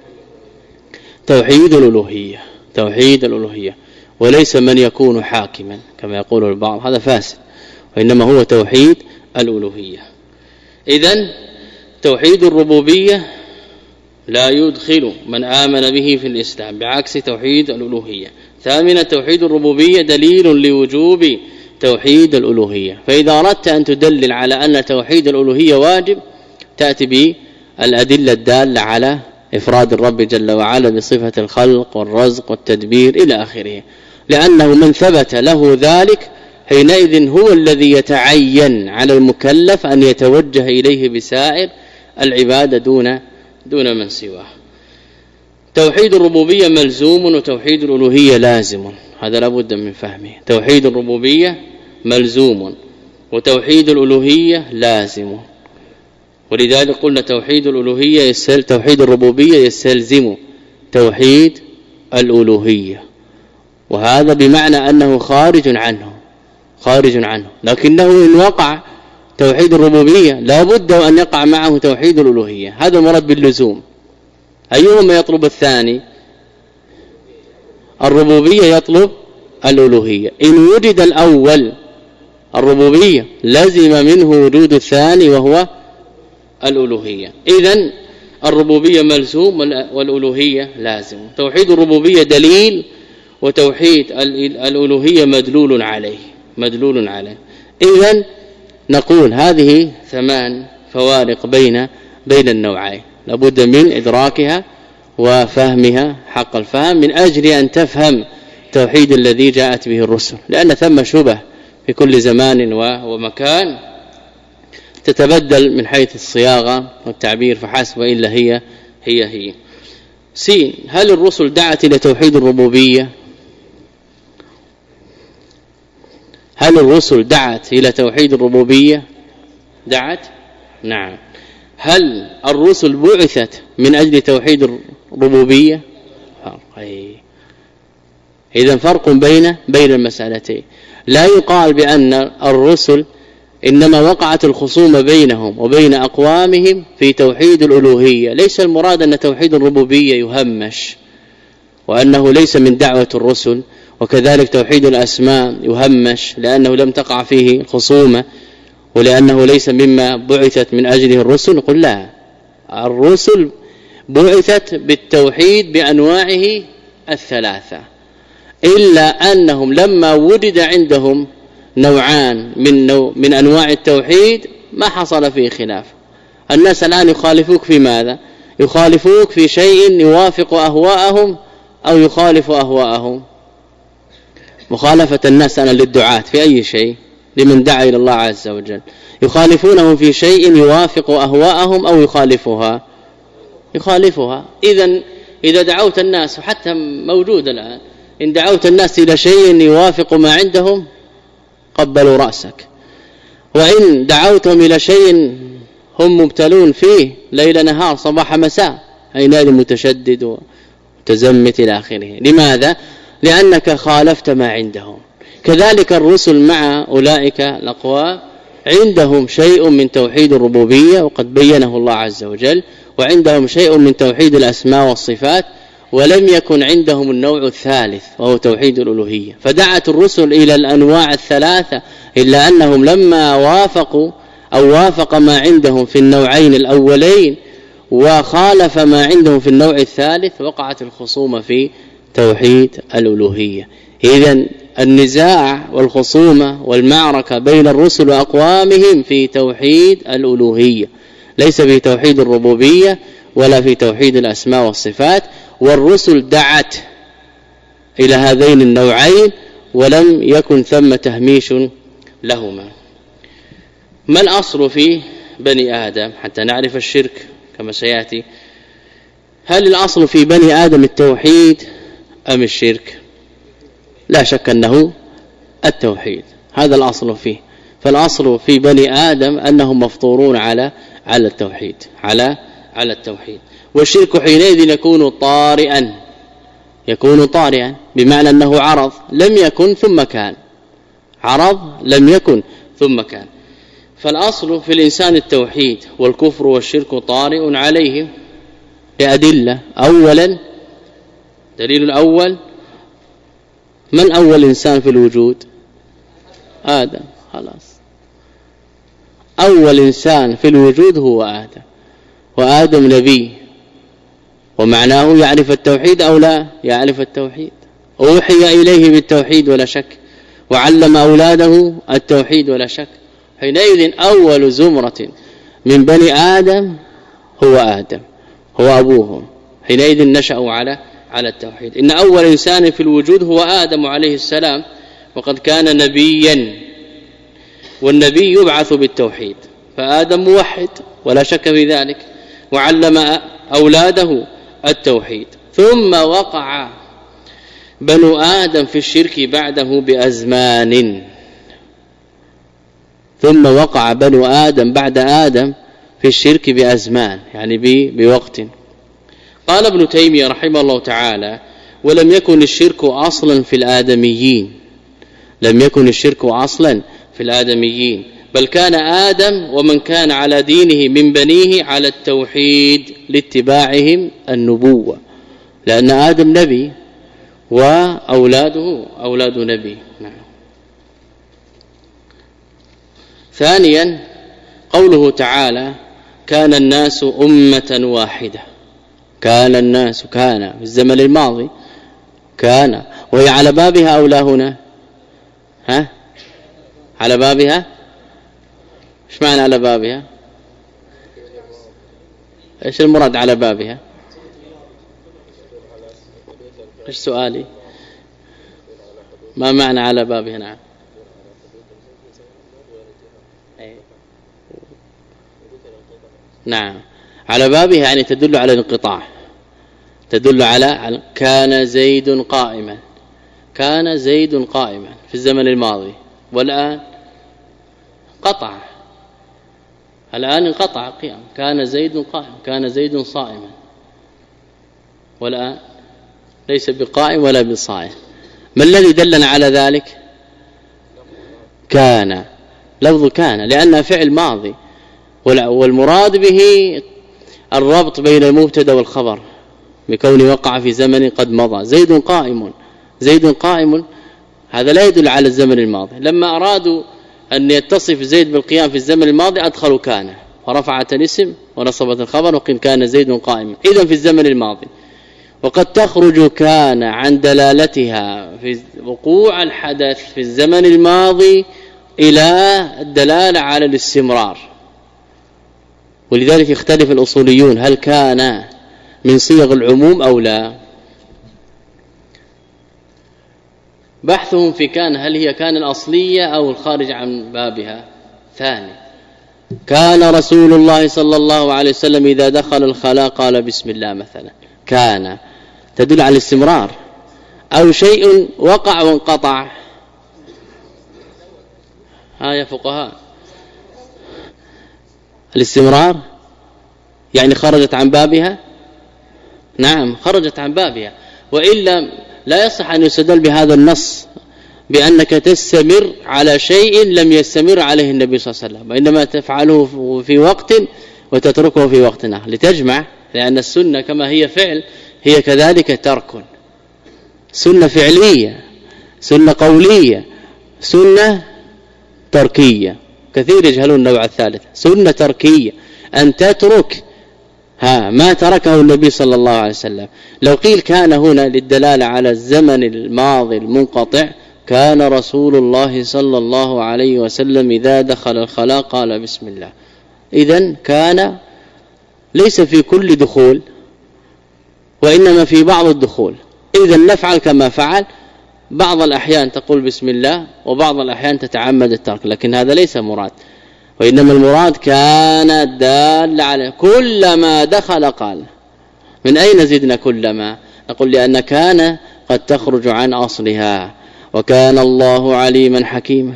توحيد الألوهية توحيد الألوهية وليس من يكون حاكما كما يقول البعض، هذا فاسد، وإنما هو توحيد الألوهية. إذن توحيد الربوبية لا يدخل من آمن به في الإسلام بعكس توحيد الألوهية. ثامنا توحيد الربوبية دليل لوجوب توحيد الألوهية. فإذا أردت أن تدلل على أن توحيد الألوهية واجب تأتي بالأدلة الدالة على إفراد الرب جل وعلا بصفة الخلق والرزق والتدبير إلى آخره، لأنه من ثبت له ذلك حينئذ هو الذي يتعين على المكلف أن يتوجه إليه بسائر العبادة دون دون من سواه. توحيد الربوبية ملزوم وتوحيد الألوهية لازم، هذا لابد من فهمه. توحيد الربوبية ملزوم وتوحيد الألوهية لازم، ولذلك قلنا توحيد الألوهية يستل توحيد الربوبية يستلزم توحيد الألوهية، وهذا بمعنى أنه خارج عنه خارج عنه لكنه إن وقع توحيد الربوبية لا بد أن يقع معه توحيد الألوهية. هذا مراد باللزوم. أيهما يطلب الثاني؟ الربوبية يطلب الألوهية. إن وجد الأول الربوبية لازم منه وجود الثاني وهو الألوهية. إذن الربوبية ملزوم والألوهية لازم. توحيد الربوبية دليل وتوحيد الألوهية مدلول عليه مدلول عليه. إذن نقول هذه ثمان فوارق بين بين النوعين، لابد من إدراكها وفهمها حق الفهم من أجل أن تفهم توحيد الذي جاءت به الرسل، لأن ثم شبه في كل زمان ومكان تتبدل من حيث الصياغة والتعبير فحسب، إلا هي هي هي سين. هل الرسل دعت إلى توحيد الربوبية؟ هل الرسل دعت إلى توحيد الربوبية؟ دعت؟ نعم. هل الرسل بعثت من أجل توحيد الربوبية؟ إذن فرق بين بين المسألتين. لا يقال بأن الرسل إنما وقعت الخصومة بينهم وبين أقوامهم في توحيد الألوهية. ليس المراد أن توحيد الربوبية يهمش وأنه ليس من دعوة الرسل، وكذلك توحيد الأسماء يهمش لأنه لم تقع فيه الخصومة ولأنه ليس مما بعثت من أجله الرسل. نقول لا، الرسل بعثت بالتوحيد بأنواعه الثلاثة، إلا أنهم لما وجد عندهم نوعان من نوع من أنواع التوحيد ما حصل فيه خلاف. الناس الآن يخالفوك في ماذا؟ يخالفوك في شيء يوافق أهواءهم أو يخالف أهواءهم. مخالفة الناس أنا للدعاة في أي شيء لمن دعا إلى الله عز وجل يخالفونهم في شيء يوافق أهواءهم أو يخالفها يخالفها. إذن إذا دعوت الناس وحتى موجود الآن إن دعوت الناس إلى شيء يوافق ما عندهم قبلوا رأسك، وإن دعوتهم إلى شيء هم مبتلون فيه ليل نهار صباح مساء حينئذ متشدد وتزمت إلى آخره. لماذا؟ لأنك خالفت ما عندهم. كذلك الرسل مع أولئك الأقوام عندهم شيء من توحيد الربوبية وقد بينه الله عز وجل، وعندهم شيء من توحيد الأسماء والصفات، ولم يكن عندهم النوع الثالث وهو توحيد الألوهية. فدعت الرسل إلى الأنواع الثلاثة إلا أنهم لما وافقوا أو وافق ما عندهم في النوعين الأولين وخالف ما عندهم في النوع الثالث وقعت الخصومة في توحيد الألوهية. إذن النزاع والخصومة والمعركة بين الرسل وأقوامهم في توحيد الألوهية ليس في توحيد الربوبية ولا في توحيد الأسماء والصفات. والرسل دعت إلى هذين النوعين ولم يكن ثم تهميش لهما. ما الأصل في بني آدم حتى نعرف الشرك كما سيأتي؟ هل الأصل في بني آدم التوحيد أم الشرك؟ لا شك أنه التوحيد، هذا الأصل فيه. فالأصل في بني آدم أنهم مفطورون على على التوحيد على على التوحيد. والشرك حينئذ يكون طارئا يكون طارئا بمعنى أنه عرض لم يكن ثم كان، عرض لم يكن ثم كان. فالأصل في الإنسان التوحيد، والكفر والشرك طارئ عليهم بأدلة. أولا دليل الأول من أول إنسان في الوجود؟ آدم. خلاص أول إنسان في الوجود هو آدم، وآدم نبي ومعناه يعرف التوحيد أو لا يعرف التوحيد. أوحي إليه بالتوحيد ولا شك، وعلم أولاده التوحيد ولا شك. حينئذ أول زمرة من بني آدم هو آدم، هو أبوهم. حينئذ نشأوا على على التوحيد. إن أول إنسان في الوجود هو آدم عليه السلام، وقد كان نبيا، والنبي يبعث بالتوحيد، فآدم موحد ولا شك في ذلك، وعلم أولاده التوحيد. ثم وقع بنو آدم في الشرك بعده بأزمان، ثم وقع بنو آدم بعد آدم في الشرك بأزمان يعني بوقت. قال ابن تيمية رحمه الله تعالى: ولم يكن الشرك أصلا في الآدميين، لم يكن الشرك أصلا في الآدميين، بل كان آدم ومن كان على دينه من بنيه على التوحيد لاتباعهم النبوة، لأن آدم نبي وأولاده أولاد نبي. نعم. ثانيا قوله تعالى: كان الناس أمة واحدة. كان الناس، كان في الزمن الماضي كان، وهي على بابها أو لا هنا؟ ها على بابها. ايش معنى على بابها؟ ايش المراد على بابها؟ ايش سؤالي؟ ما معنى على بابها؟ نعم نعم على بابها يعني تدل على الانقطاع، تدل على كان زيد قائما، كان زيد قائما في الزمن الماضي، والآن قطع، الآن انقطع قيام. كان زيد قائم، كان زيد صائما، والآن ليس بقائم ولا بصائم. ما الذي دلنا على ذلك؟ كان، لفظ كان، لأنه فعل ماضي، والمراد به الربط بين المبتدا والخبر بكونه وقع في زمن قد مضى. زيد قائم، زيد قائم، هذا لا يدل على الزمن الماضي. لما أرادوا أن يتصف زيد بالقيام في الزمن الماضي أدخلوا كان ورفعت الاسم ونصبت الخبر وقيل كان زيد قائما، إذن في الزمن الماضي. وقد تخرج كان عن دلالتها في وقوع الحدث في الزمن الماضي إلى الدلالة على الاستمرار. ولذلك يختلف الأصوليون: هل كان من صيغ العموم أو لا. بحثهم في كان هل هي كان الأصلية أو الخارج عن بابها. ثاني كان رسول الله صلى الله عليه وسلم إذا دخل الخلاء قال بسم الله مثلا، كان تدل على الاستمرار أو شيء وقع وانقطع. ها يا فقهاء الاستمرار يعني خرجت عن بابها. نعم خرجت عن بابها، وإلا لا يصح أن يستدل بهذا النص بأنك تستمر على شيء لم يستمر عليه النبي صلى الله عليه وسلم، وإنما تفعله في وقت وتتركه في وقت آخر لتجمع، لأن السنة كما هي فعل هي كذلك ترك. سنة فعلية، سنة قولية، سنة تركية. كثير يجهلون النوع الثالث، سنة تركية، أن تترك ها ما تركه النبي صلى الله عليه وسلم. لو قيل كان هنا للدلالة على الزمن الماضي المنقطع، كان رسول الله صلى الله عليه وسلم إذا دخل الخلاء قال بسم الله. إذن كان ليس في كل دخول وإنما في بعض الدخول. إذن نفعل كما فعل، بعض الأحيان تقول بسم الله وبعض الأحيان تتعمد الترك، لكن هذا ليس مراد، وإنما المراد كان دال على كلما دخل قال. من أين زدنا كلما؟ نقول لأن كان قد تخرج عن أصلها، وكان الله عليما حكيما.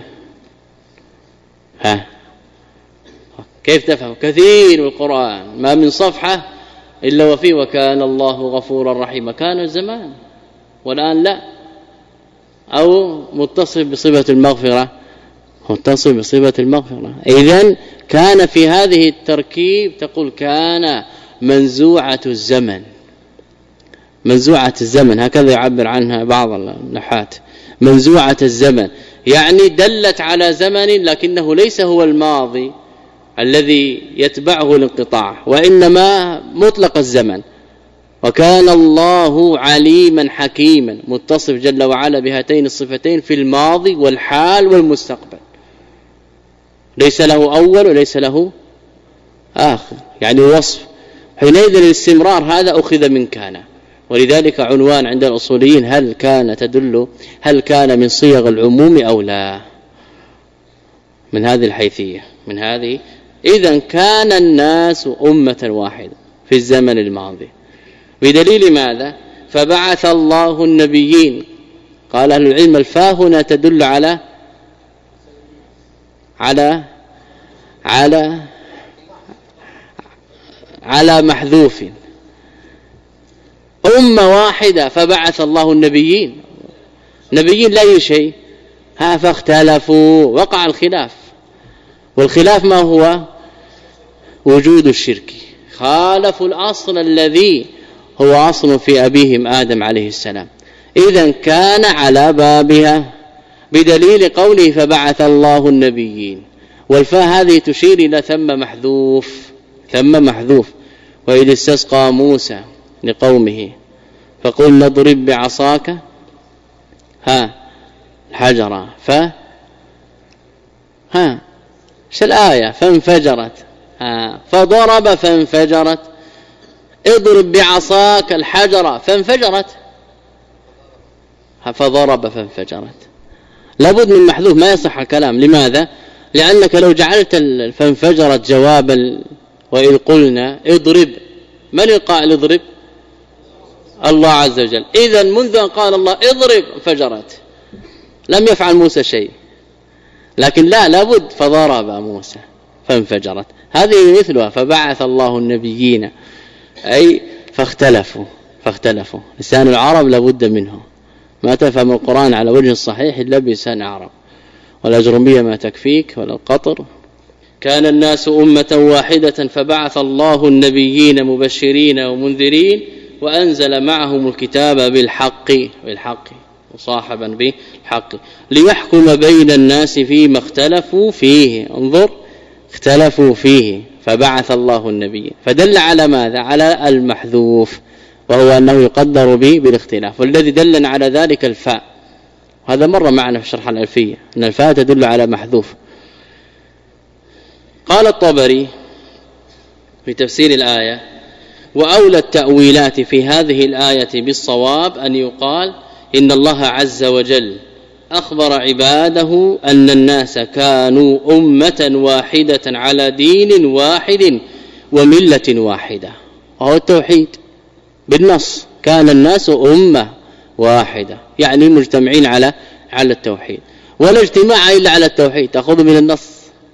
ها كيف تفهم؟ كثير من القرآن ما من صفحة إلا وفيه وكان الله غفورا رحيما. كان الزمان والآن لا. أو متصف بصفة المغفرة، متصف بصفة المغفرة. إذن كان في هذه التركيب تقول كان منزوعة الزمن، منزوعة الزمن هكذا يعبر عنها بعض النحات، منزوعة الزمن يعني دلت على زمن لكنه ليس هو الماضي الذي يتبعه الانقطاع، وإنما مطلق الزمن. وكان الله عليما حكيما، متصف جل وعلا بهاتين الصفتين في الماضي والحال والمستقبل، ليس له أول وليس له آخر، يعني وصف. حينئذ الاستمرار هذا أخذ من كان، ولذلك عنوان عند الأصوليين هل كان تدل هل كان من صيغ العموم أو لا، من هذه الحيثية، من هذه. إذن كان الناس أمة واحدة في الزمن الماضي، بدليل ماذا؟ فبعث الله النبيين. قال أهل العلم الفاء هنا تدل على على على على محذوف، أمة واحدة فبعث الله النبيين. نبيين لا شيء، ها فاختلفوا، وقع الخلاف، والخلاف ما هو؟ وجود الشرك، خالفوا الأصل الذي هو أصل في أبيهم آدم عليه السلام. إذن كان على بابها بدليل قوله فبعث الله النبيين، والفاء هذه تشير إلى ثم محذوف، ثم محذوف. وإذ استسقى موسى لقومه فقل نضرب بعصاك ها الحجر ف ها شو الآية؟ فانفجرت، ها فضرب فانفجرت، اضرب بعصاك الحجر فانفجرت، فضرب فانفجرت. لابد من محذوف، ما يصح الكلام. لماذا؟ لأنك لو جعلت فانفجرت جوابا وإذ قلنا اضرب، من القائل اضرب؟ الله عز وجل. إذن منذ أن قال الله اضرب انفجرت، لم يفعل موسى شيء، لكن لا لابد فضرب موسى فانفجرت. هذه مثلها فبعث الله النبيين، أي فاختلفوا فاختلفوا. لسان العرب لابد منه، ما تفهم القرآن على وجه الصحيح إلا بلسان عرب، والأجرمية ما تكفيك ولا القطر. كان الناس أمة واحدة فبعث الله النبيين مبشرين ومنذرين وأنزل معهم الكتاب بالحق بالحق وصاحبا بالحق ليحكم بين الناس فيما اختلفوا فيه. انظر، اختلفوا فيه فبعث الله النبي، فدل على ماذا؟ على المحذوف، وهو أنه يقدر به بالاختلاف، والذي دلنا على ذلك الفاء. هذا مر معنا في شرح الألفية أن الفاء تدل على محذوف. قال الطبري في تفسير الآية وأولى التأويلات في هذه الآية بالصواب أن يقال إن الله عز وجل أخبر عباده أن الناس كانوا أمة واحدة على دين واحد وملة واحدة، وهو التوحيد بالنص. كان الناس أمة واحدة يعني مجتمعين على على التوحيد، ولا اجتماع إلا على التوحيد. تأخذ من النص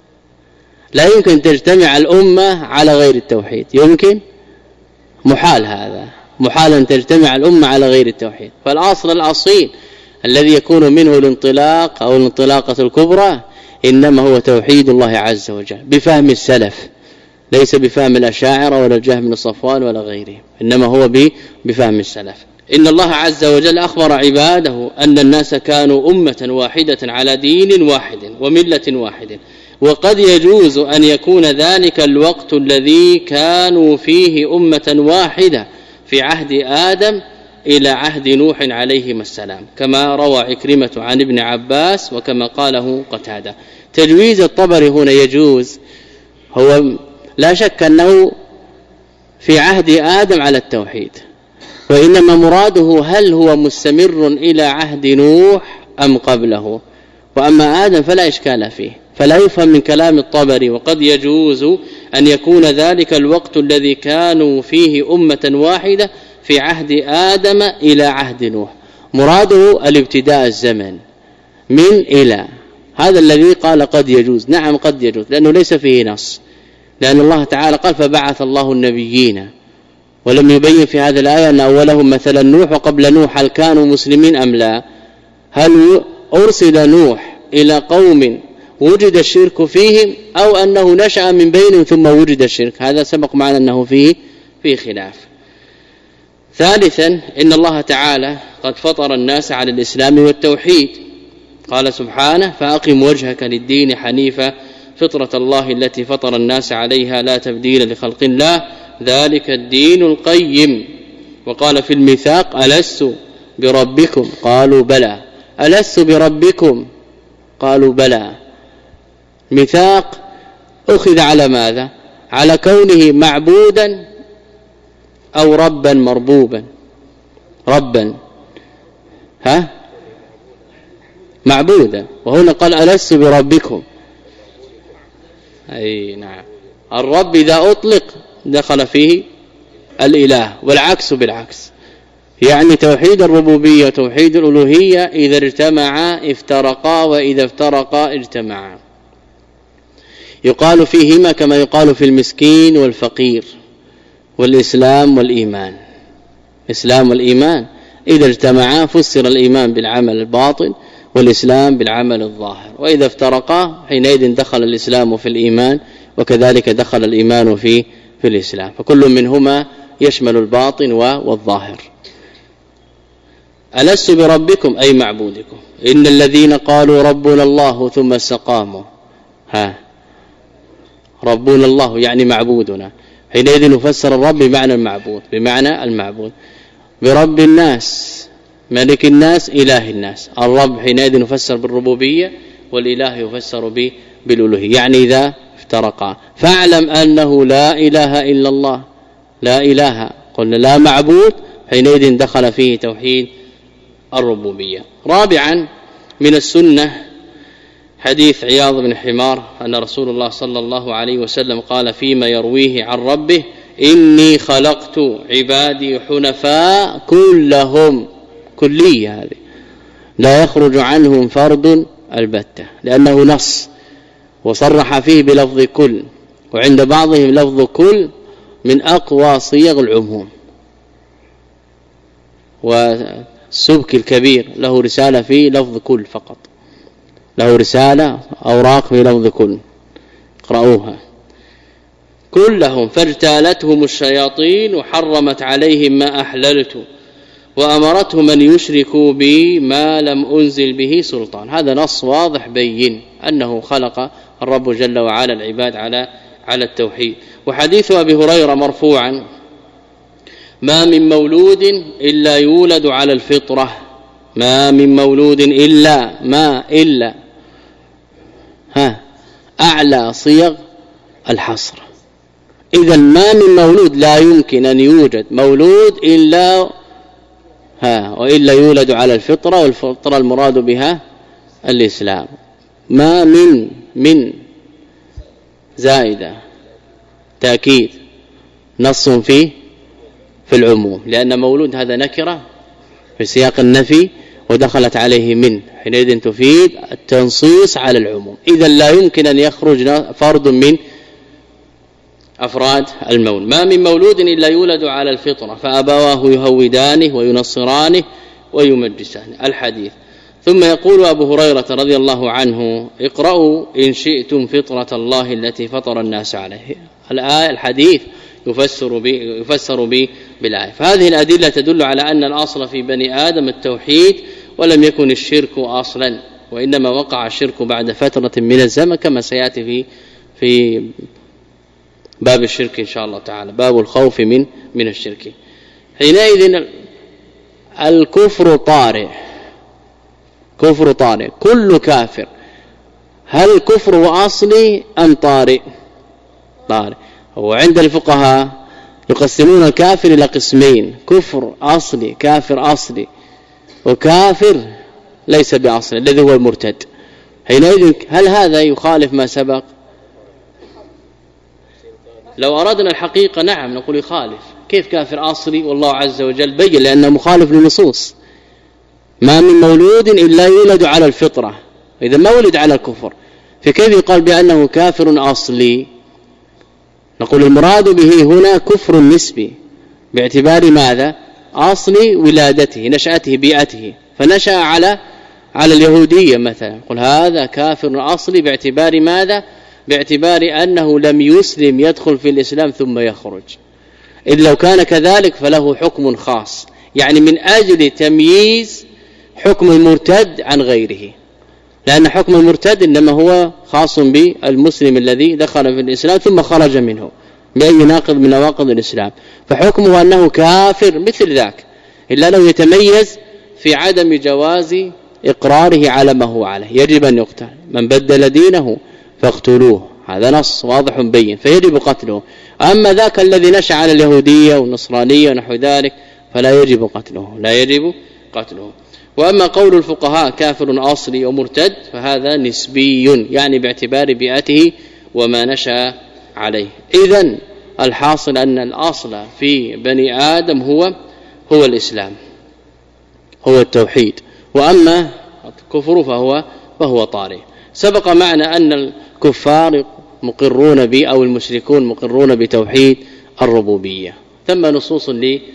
لا يمكن تجتمع الأمة على غير التوحيد، يمكن؟ محال، هذا محال أن تجتمع الأمة على غير التوحيد. فالأصل الأصيل الذي يكون منه الانطلاق أو الانطلاقة الكبرى إنما هو توحيد الله عز وجل بفهم السلف، ليس بفهم الأشاعرة ولا الجهم بن صفوان ولا غيرهم، إنما هو بفهم السلف. إن الله عز وجل أخبر عباده أن الناس كانوا أمة واحدة على دين واحد وملة واحد، وقد يجوز أن يكون ذلك الوقت الذي كانوا فيه أمة واحدة في عهد آدم إلى عهد نوح عليهما السلام، كما روى عكرمة عن ابن عباس وكما قاله قتادة. تجويز الطبري هنا يجوز، هو لا شك أنه في عهد آدم على التوحيد، وإنما مراده هل هو مستمر إلى عهد نوح أم قبله؟ وأما آدم فلا إشكال فيه، فلا يفهم من كلام الطبري وقد يجوز أن يكون ذلك الوقت الذي كانوا فيه أمة واحدة في عهد آدم إلى عهد نوح، مراده الابتداء الزمن من إلى، هذا الذي قال قد يجوز. نعم قد يجوز، لأنه ليس فيه نص، لأن الله تعالى قال فبعث الله النبيين، ولم يبين في هذه الآية أن أولهم مثلا نوح، وقبل نوح هل كانوا مسلمين أم لا؟ هل أرسل نوح إلى قوم وجد الشرك فيهم أو أنه نشأ من بينهم ثم وجد الشرك؟ هذا سبق معنا أنه فيه فيه خلاف. ثالثا إن الله تعالى قد فطر الناس على الإسلام والتوحيد، قال سبحانه فأقم وجهك للدين حنيفا فطرة الله التي فطر الناس عليها لا تبديل لخلق الله ذلك الدين القيم. وقال في الميثاق ألست بربكم قالوا بلى، ألست بربكم قالوا بلى. ميثاق أخذ على ماذا؟ على كونه معبودا أو ربا مربوبا؟ ربا ها معبودا، وهنا قال ألست بربكم. أي نعم، الرب إذا أطلق دخل فيه الإله، والعكس بالعكس، يعني توحيد الربوبية وتوحيد الألوهية إذا اجتمعا افترقا وإذا افترقا اجتمعا. يقال فيهما كما يقال في المسكين والفقير والإسلام والإيمان. إسلام والإيمان إذا اجتمعا فسر الإيمان بالعمل الباطن والإسلام بالعمل الظاهر، وإذا افترقا حينئذ دخل الإسلام في الإيمان وكذلك دخل الإيمان في في الإسلام، فكل منهما يشمل الباطن والظاهر. ألست بربكم أي معبودكم، إن الذين قالوا ربنا الله ثم استقاموا، ها ربنا الله يعني معبودنا، حينئذ نفسر الرب بمعنى المعبود، بمعنى المعبود. برب الناس ملك الناس إله الناس، الرب حينئذ نفسر بالربوبية والإله يفسر بالألوهية، يعني إذا افترقا. فاعلم أنه لا إله إلا الله، لا إله قلنا لا معبود، حينئذ دخل فيه توحيد الربوبية. رابعا من السنة حديث عياض بن حمار أن رسول الله صلى الله عليه وسلم قال فيما يرويه عن ربه إني خلقت عبادي حنفاء كلهم، كلية هذه لا يخرج عنهم فرد البتة، لأنه نص وصرح فيه بلفظ كل، وعند بعضهم لفظ كل من أقوى صيغ العموم. والسبك الكبير له رسالة فيه لفظ كل فقط، له رسالة أوراق في لفظ كل، اقرأوها. كلهم فاجتالتهم الشياطين وحرمت عليهم ما أحللت وأمرتهم أن يشركوا بي ما لم أنزل به سلطان. هذا نص واضح بين أنه خلق الرب جل وعلا العباد على على التوحيد. وحديث أبي هريرة مرفوعا ما من مولود إلا يولد على الفطرة، ما من مولود إلا ما إلا ها أعلى صيغ الحصر، إذا ما من مولود لا يمكن أن يوجد مولود إلا ها وإلا يولد على الفطرة، والفطرة المراد بها الإسلام. ما من من زائدة تأكيد نص فيه في العموم، لأن مولود هذا نكرة في سياق النفي ودخلت عليه من، حينئذ تفيد التنصيص على العموم. إذا لا يمكن أن يخرج فرد من أفراد المولود. ما من مولود إلا يولد على الفطرة فأبواه يهودانه وينصرانه ويمجسانه. الحديث. ثم يقول أبو هريرة رضي الله عنه: اقرأوا إن شئتم فطرة الله التي فطر الناس عليه. الآية الحديث يفسر به يفسر به بالآية. فهذه الأدلة تدل على أن الأصل في بني آدم التوحيد، ولم يكن الشرك أصلا، وإنما وقع الشرك بعد فترة من الزمن كما سيأتي في في باب الشرك إن شاء الله تعالى، باب الخوف من من الشرك. حينئذ الكفر طارئ، كفر طارئ، كل كافر. هل كفر أصلي أم طارئ؟ طارئ. وعند الفقهاء يقسمون الكافر إلى قسمين: كفر أصلي، كافر أصلي، وكافر ليس بأصلي الذي هو المرتد. حينئذ هل هذا يخالف ما سبق؟ لو أردنا الحقيقة نعم نقول يخالف. كيف كافر أصلي والله عز وجل بين لأنه مخالف للنصوص؟ ما من مولود إلا يولد على الفطرة، إذا ما ولد على الكفر فكيف يقال بأنه كافر أصلي؟ نقول المراد به هنا كفر نسبي باعتبار ماذا؟ أصل ولادته، نشأته، بيئته، فنشأ على على اليهودية مثلا، قل هذا كافر أصلي باعتبار ماذا؟ باعتبار أنه لم يسلم يدخل في الإسلام ثم يخرج. إذ لو كان كذلك فله حكم خاص، يعني من أجل تمييز حكم المرتد عن غيره، لأن حكم المرتد إنما هو خاص بالمسلم الذي دخل في الإسلام ثم خرج منه بأي ناقض من نواقض الإسلام، فحكمه أنه كافر مثل ذاك، إلا لو يتميز في عدم جواز إقراره على ما هو عليه، يجب أن يقتل. من بدل دينه فاقتلوه، هذا نص واضح بين، فيجب قتله. أما ذاك الذي نشأ على اليهودية والنصرانية ونحو ذلك فلا يجب قتله، لا يجب قتله. وأما قول الفقهاء كافر أصلي ومرتد فهذا نسبي، يعني باعتبار بيئته وما نشأ عليه. إذن الحاصل أن الأصل في بني آدم هو هو الإسلام، هو التوحيد، وأما الكفر فهو فهو طارئ. سبق معنا أن الكفار مقرون به أو المشركون مقرون بتوحيد الربوبية. ثم نصوص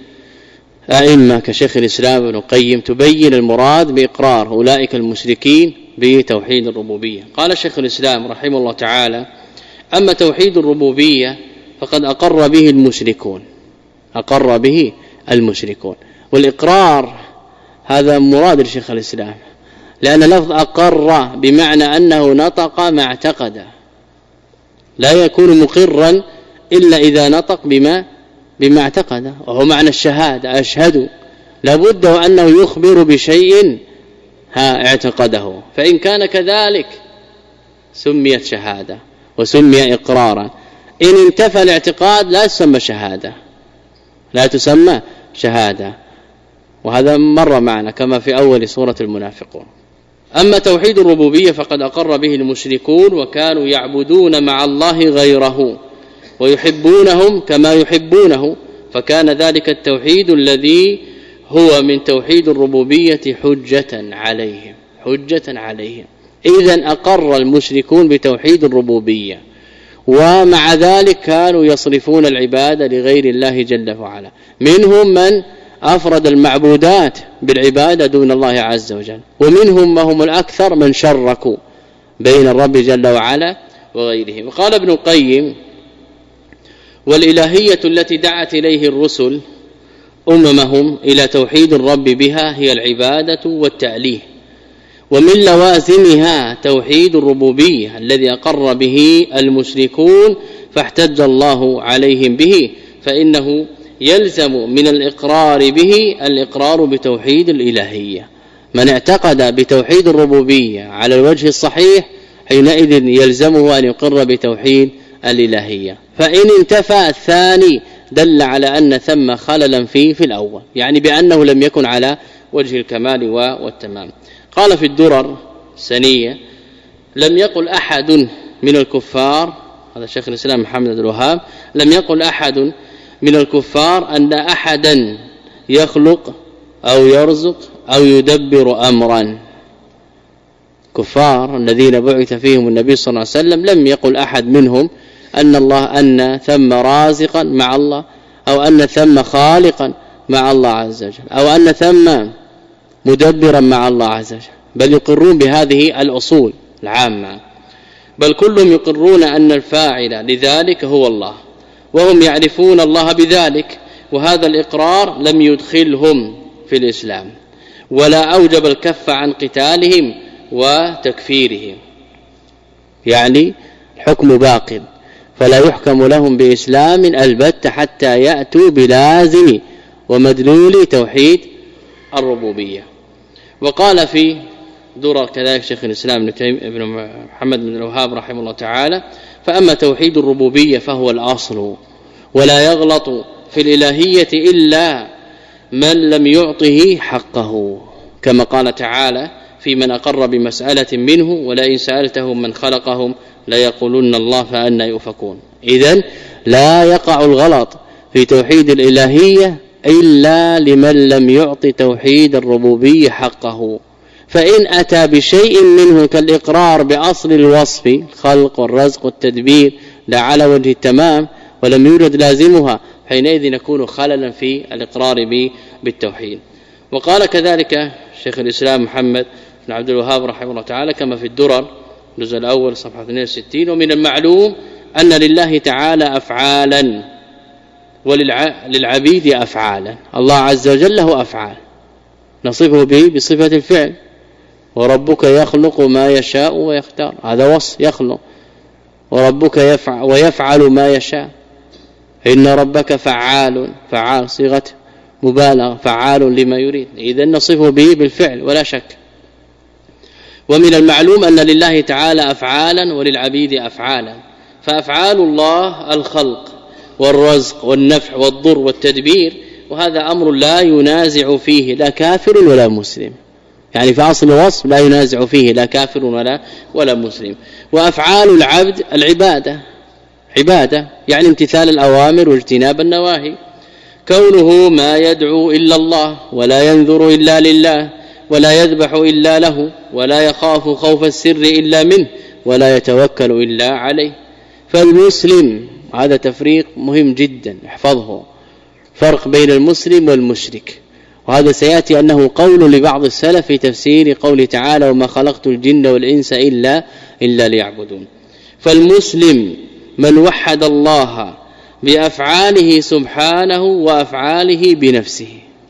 لأئمة كشيخ الإسلام ابن القيم تبين المراد بإقرار أولئك المشركين بتوحيد الربوبية. قال شيخ الإسلام رحمه الله تعالى: أما توحيد الربوبية فقد أقر به المشركون، أقر به المشركون. والإقرار هذا مراد لشيخ الإسلام، لأن لفظ أقر بمعنى أنه نطق ما اعتقد، لا يكون مقرا إلا إذا نطق بما بما اعتقد، وهو معنى الشهادة، أشهد، لابد أنه يخبر بشيء ها اعتقده، فإن كان كذلك سميت شهادة وسمي إقرارا. إن انتفى الاعتقاد لا تسمى شهادة، لا تسمى شهادة، وهذا مر معنا كما في أول سورة المنافقون. أما توحيد الربوبية فقد أقر به المشركون، وكانوا يعبدون مع الله غيره ويحبونهم كما يحبونه، فكان ذلك التوحيد الذي هو من توحيد الربوبية حجة عليهم، حجة عليهم. إذن أقر المشركون بتوحيد الربوبية، ومع ذلك كانوا يصرفون العبادة لغير الله جل وعلا. منهم من أفرد المعبودات بالعبادة دون الله عز وجل، ومنهم ما هم الأكثر من شركوا بين الرب جل وعلا وغيره. وقال ابن القيم: والإلهية التي دعت إليه الرسل أممهم إلى توحيد الرب بها هي العبادة والتأليه، ومن لوازمها توحيد الربوبية الذي أقر به المشركون فاحتج الله عليهم به، فإنه يلزم من الإقرار به الإقرار بتوحيد الإلهية. من اعتقد بتوحيد الربوبية على الوجه الصحيح حينئذ يلزمه أن يقر بتوحيد الإلهية. فإن انتفى الثاني دل على أن ثم خللا فيه في الأول، يعني بأنه لم يكن على وجه الكمال والتمام. قال في الدرر السنية: لم يقل أحد من الكفار، هذا شيخ الإسلام محمد بن الوهاب، لم يقل أحد من الكفار أن أحدا يخلق أو يرزق أو يدبر أمرا. كفار الذين بعث فيهم النبي صلى الله عليه وسلم لم يقل أحد منهم أن الله أن ثم رازقا مع الله، أو أن ثم خالقا مع الله عز وجل، أو أن ثم مدبرا مع الله عز وجل، بل يقرون بهذه الأصول العامة، بل كلهم يقرون أن الفاعل لذلك هو الله، وهم يعرفون الله بذلك، وهذا الإقرار لم يدخلهم في الإسلام ولا أوجب الكف عن قتالهم وتكفيرهم، يعني الحكم باق، فلا يحكم لهم بإسلام البتة حتى يأتوا بلازم ومدلول توحيد الربوبية. وقال في درر كذلك شيخ الإسلام ابن محمد بن الوهاب رحمه الله تعالى: فأما توحيد الربوبية فهو الأصل، ولا يغلط في الإلهية إلا من لم يعطه حقه، كما قال تعالى في من أقر بمسألة منه: ولئن سألتهم من خلقهم ليقولن الله فأنى يؤفكون. إذن لا يقع الغلط في توحيد الإلهية إلا لمن لم يعط توحيد الربوبية حقه، فإن أتى بشيء منه كالإقرار بأصل الوصف الخلق والرزق والتدبير لا على وجه التمام ولم يوجد لازمها، حينئذ يكون خللا في الإقرار بالتوحيد. وقال كذلك شيخ الإسلام محمد بن عبد الوهاب رحمه الله تعالى كما في الدرر الجزء الأول صفحة اثنين وستين: ومن المعلوم أن لله تعالى أفعالا وللعبيد أفعالا. الله عز وجل له أفعال نصفه به بصفة الفعل: وربك يخلق ما يشاء ويختار، هذا وصف يخلق، وربك يفعل ويفعل ما يشاء، إن ربك فعال، فعال صيغة مبالغة، فعال لما يريد، إذن نصفه به بالفعل ولا شك. ومن المعلوم أن لله تعالى أفعالا وللعبيد أفعالا، فأفعال الله الخلق والرزق والنفع والضر والتدبير، وهذا أمر لا ينازع فيه لا كافر ولا مسلم، يعني في أصل الوصف لا ينازع فيه لا كافر ولا ولا مسلم. وأفعال العبد العبادة، عبادة يعني امتثال الأوامر واجتناب النواهي، كونه ما يدعو إلا الله ولا ينذر إلا لله ولا يذبح إلا له ولا يخاف خوف السر إلا منه ولا يتوكل إلا عليه. فالمسلم، هذا تفريق مهم جدا احفظه، فرق بين المسلم والمشرك، وهذا سيأتي أنه قول لبعض السلف في تفسير قوله تعالى: وما خلقت الجن والإنس إلا, إلا ليعبدون. فالمسلم من وحد الله بأفعاله سبحانه وأفعاله بنفسه.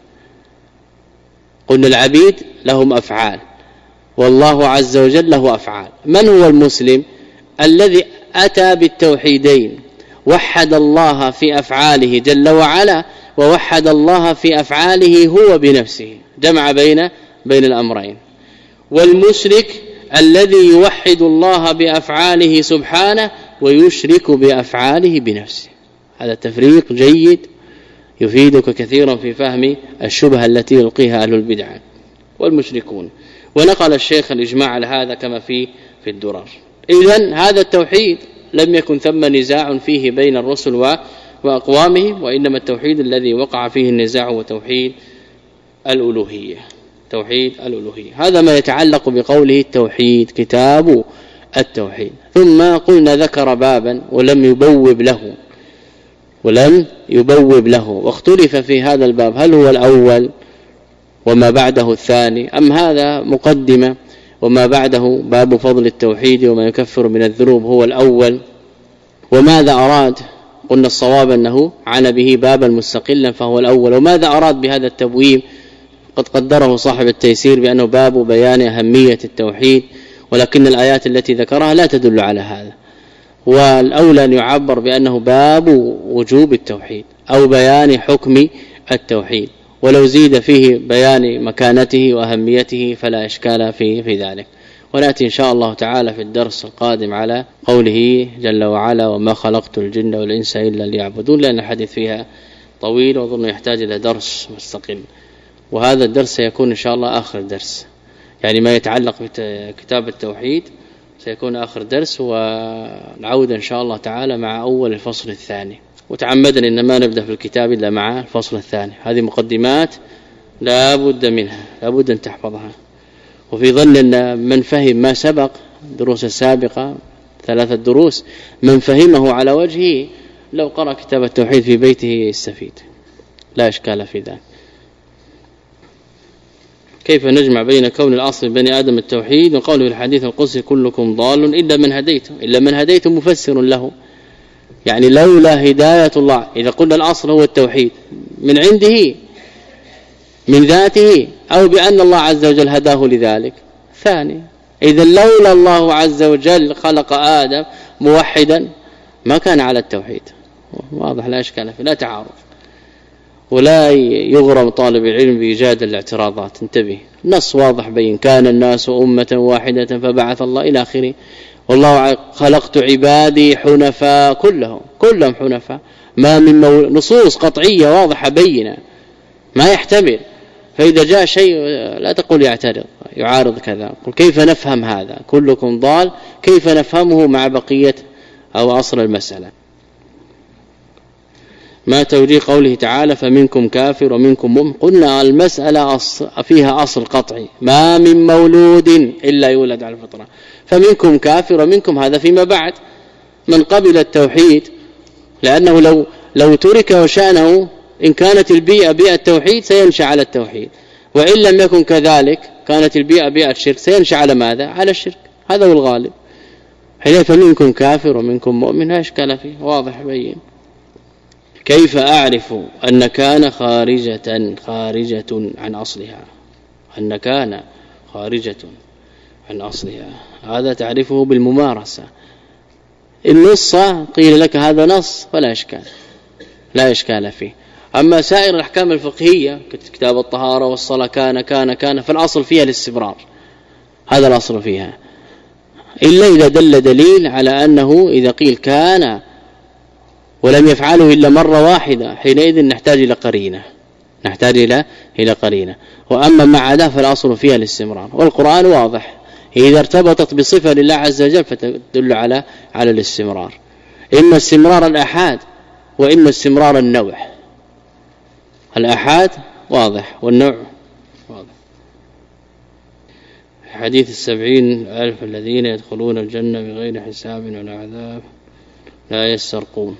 قلنا العبيد لهم أفعال والله عز وجل له أفعال. من هو المسلم؟ الذي أتى بالتوحيدين، وحد الله في أفعاله جل وعلا، ووحد الله في أفعاله هو بنفسه، جمع بين بين الأمرين. والمشرك الذي يوحد الله بأفعاله سبحانه ويشرك بأفعاله بنفسه. هذا تفريق جيد يفيدك كثيرا في فهم الشبهة التي يلقيها أهل البدع والمشركون. ونقل الشيخ الإجماع على هذا كما في في الدرر. إذن هذا التوحيد لم يكن ثم نزاع فيه بين الرسل وأقوامهم، وإنما التوحيد الذي وقع فيه النزاع هو توحيد الألوهية، توحيد الألوهية. هذا ما يتعلق بقوله التوحيد، كتاب التوحيد. ثم قلنا ذكر بابا ولم يبوب له ولم يبوب له واختلف في هذا الباب هل هو الأول وما بعده الثاني، أم هذا مقدمة وما بعده باب فضل التوحيد وما يكفر من الذنوب هو الأول. وماذا أراد؟ قلنا الصواب أنه عن به بابا مستقلا فهو الأول. وماذا أراد بهذا التبويب؟ قد قدره صاحب التيسير بأنه باب بيان أهمية التوحيد، ولكن الآيات التي ذكرها لا تدل على هذا، والأولى أن يعبر بأنه باب وجوب التوحيد أو بيان حكم التوحيد، ولو زيد فيه بيان مكانته وأهميته فلا إشكال في في ذلك. ونأتي إن شاء الله تعالى في الدرس القادم على قوله جل وعلا وما خلقت الجن والإنس إلا ليعبدون، لأن الحديث فيها طويل وأظن يحتاج إلى درس مستقل، وهذا الدرس سيكون إن شاء الله آخر درس، يعني ما يتعلق بكتاب التوحيد سيكون آخر درس، ونعود إن شاء الله تعالى مع أول الفصل الثاني. وتعمدنا إن ما نبدأ في الكتاب إلا مع الفصل الثاني. هذه مقدمات لا بد منها، لا بد أن تحفظها. وفي ظن أن من فهم ما سبق دروس السابقة ثلاثة دروس، من فهمه على وجهه لو قرأ كتاب التوحيد في بيته يستفيد، لا إشكال في ذلك. كيف نجمع بين كون الأصل بني آدم التوحيد وقوله في الحديث القدسي كلكم ضال إلا من هديته؟ إلا من هديته مفسر له، يعني لولا هداية الله، إذا قلنا الأصل هو التوحيد من عنده من ذاته أو بأن الله عز وجل هداه لذلك. ثاني، إذا لولا الله عز وجل خلق آدم موحدا ما كان على التوحيد. واضح، لا إشكال فيه، لا تعارض، ولا يغرم طالب العلم بإيجاد الاعتراضات. انتبه، نص واضح بين كان الناس أمة واحدة فبعث الله إلى آخره، والله خلقت عبادي حنفاء كلهم كلهم حنفاء، ما من نصوص قطعية واضحة بينة ما يحتمل. فإذا جاء شيء لا تقول يعترض يعارض كذا، قل كيف نفهم هذا كلكم ضال، كيف نفهمه مع بقية أو أصل المسألة. ما توجيه قوله تعالى فمنكم كافر ومنكم مؤمن؟ قلنا المسألة فيها أصل قطعي، ما من مولود إلا يولد على الفطرة، فمنكم كافر ومنكم هذا فيما بعد من قبل التوحيد، لأنه لو لو ترك وشأنه إن كانت البيئة بيئة التوحيد سينشأ على التوحيد، وإن لم يكن كذلك كانت البيئة بيئة الشرك سينشأ على ماذا؟ على الشرك، هذا هو الغالب. حيث فمنكم كافر ومنكم مؤمن لا إشكال فيه، واضح بين. كيف أعرف أن كان خارجة خارجة عن أصلها؟ أن كان خارجة عن أصلها هذا تعرفه بالممارسة. النص قيل لك هذا نص فلا إشكال، لا إشكال فيه. أما سائر الأحكام الفقهية كتاب الطهارة والصلاة كان كان كان فالأصل فيها الاستمرار، هذا الأصل فيها، إلا إذا دل دليل على أنه إذا قيل كان ولم يفعله إلا مرة واحدة حينئذ نحتاج إلى قرينة، نحتاج إلى إلى قرينة. وأما مع عدا فالأصل فيها الاستمرار، والقرآن واضح إذا ارتبطت بصفة لله عز وجل فتدل على على الاستمرار، إما استمرار الآحاد وإما استمرار النوع. الآحاد واضح والنوع واضح. حديث السبعين ألف الذين يدخلون الجنة بغير حساب ولا عذاب لا يسترقون.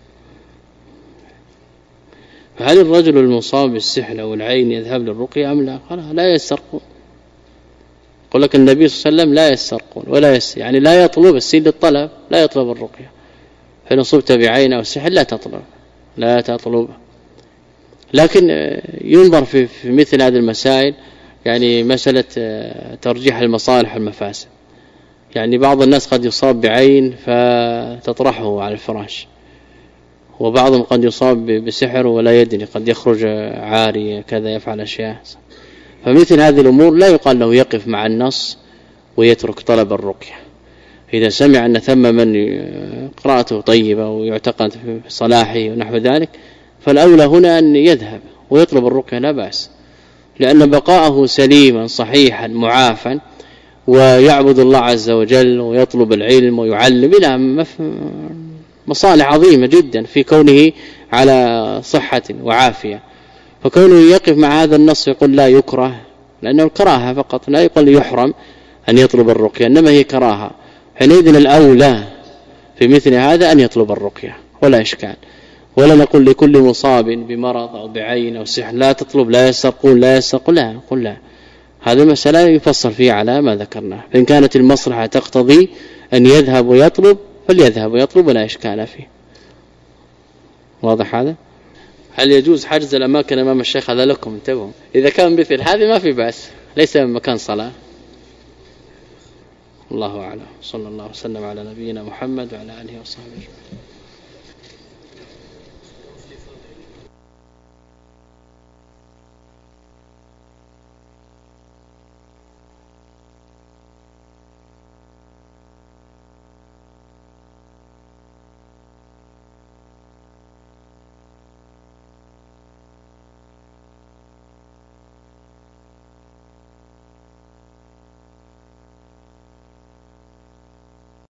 فهل الرجل المصاب بالسحر أو العين يذهب للرقية أم لا؟ قال لا يسترقون. يقول لك النبي صلى الله عليه وسلم لا يسترقون ولا يس يعني لا يطلب السيد الطلب، لا يطلب الرقية. فإن أصبت بعين أو السحر لا تطلب لا تطلب. لكن ينظر في, في مثل هذه المسائل، يعني مسألة ترجيح المصالح والمفاسد. يعني بعض الناس قد يصاب بعين فتطرحه على الفراش، وبعضهم قد يصاب بسحر ولا يدري، قد يخرج عاري كذا يفعل أشياء. فمثل هذه الأمور لا يقال له يقف مع النص ويترك طلب الرقية. إذا سمع أن ثم من قراءته طيبة ويعتقد في صلاحه ونحو ذلك فالأولى هنا أن يذهب ويطلب الرقية لا بأس، لأن بقاءه سليما صحيحا معافا ويعبد الله عز وجل ويطلب العلم ويعلم بلا مصالح عظيمة جدا في كونه على صحة وعافية. فكونه يقف مع هذا النص يقول لا يكره، لأنه الكراهة فقط، لا يقول يحرم أن يطلب الرقية، إنما هي كراهة. حينئذ الأولى في مثل هذا أن يطلب الرقية ولا إشكال. ولا نقول لكل مصاب بمرض أو بعين أو سحر لا تطلب لا يسترقون لا يسترقون، لا نقول لا، هذا مسألة يفصل فيه على ما ذكرناه. فإن كانت المصلحة تقتضي أن يذهب ويطلب فليذهب ويطلب ولا إشكال فيه. واضح هذا؟ هل يجوز حجز الأماكن أمام الشيخ؟ هذا لكم انتبهوا، إذا كان مثل هذه ما في بأس، ليس مكان صلاة. الله أعلم. صلى الله وسلم على نبينا محمد وعلى آله وصحبه.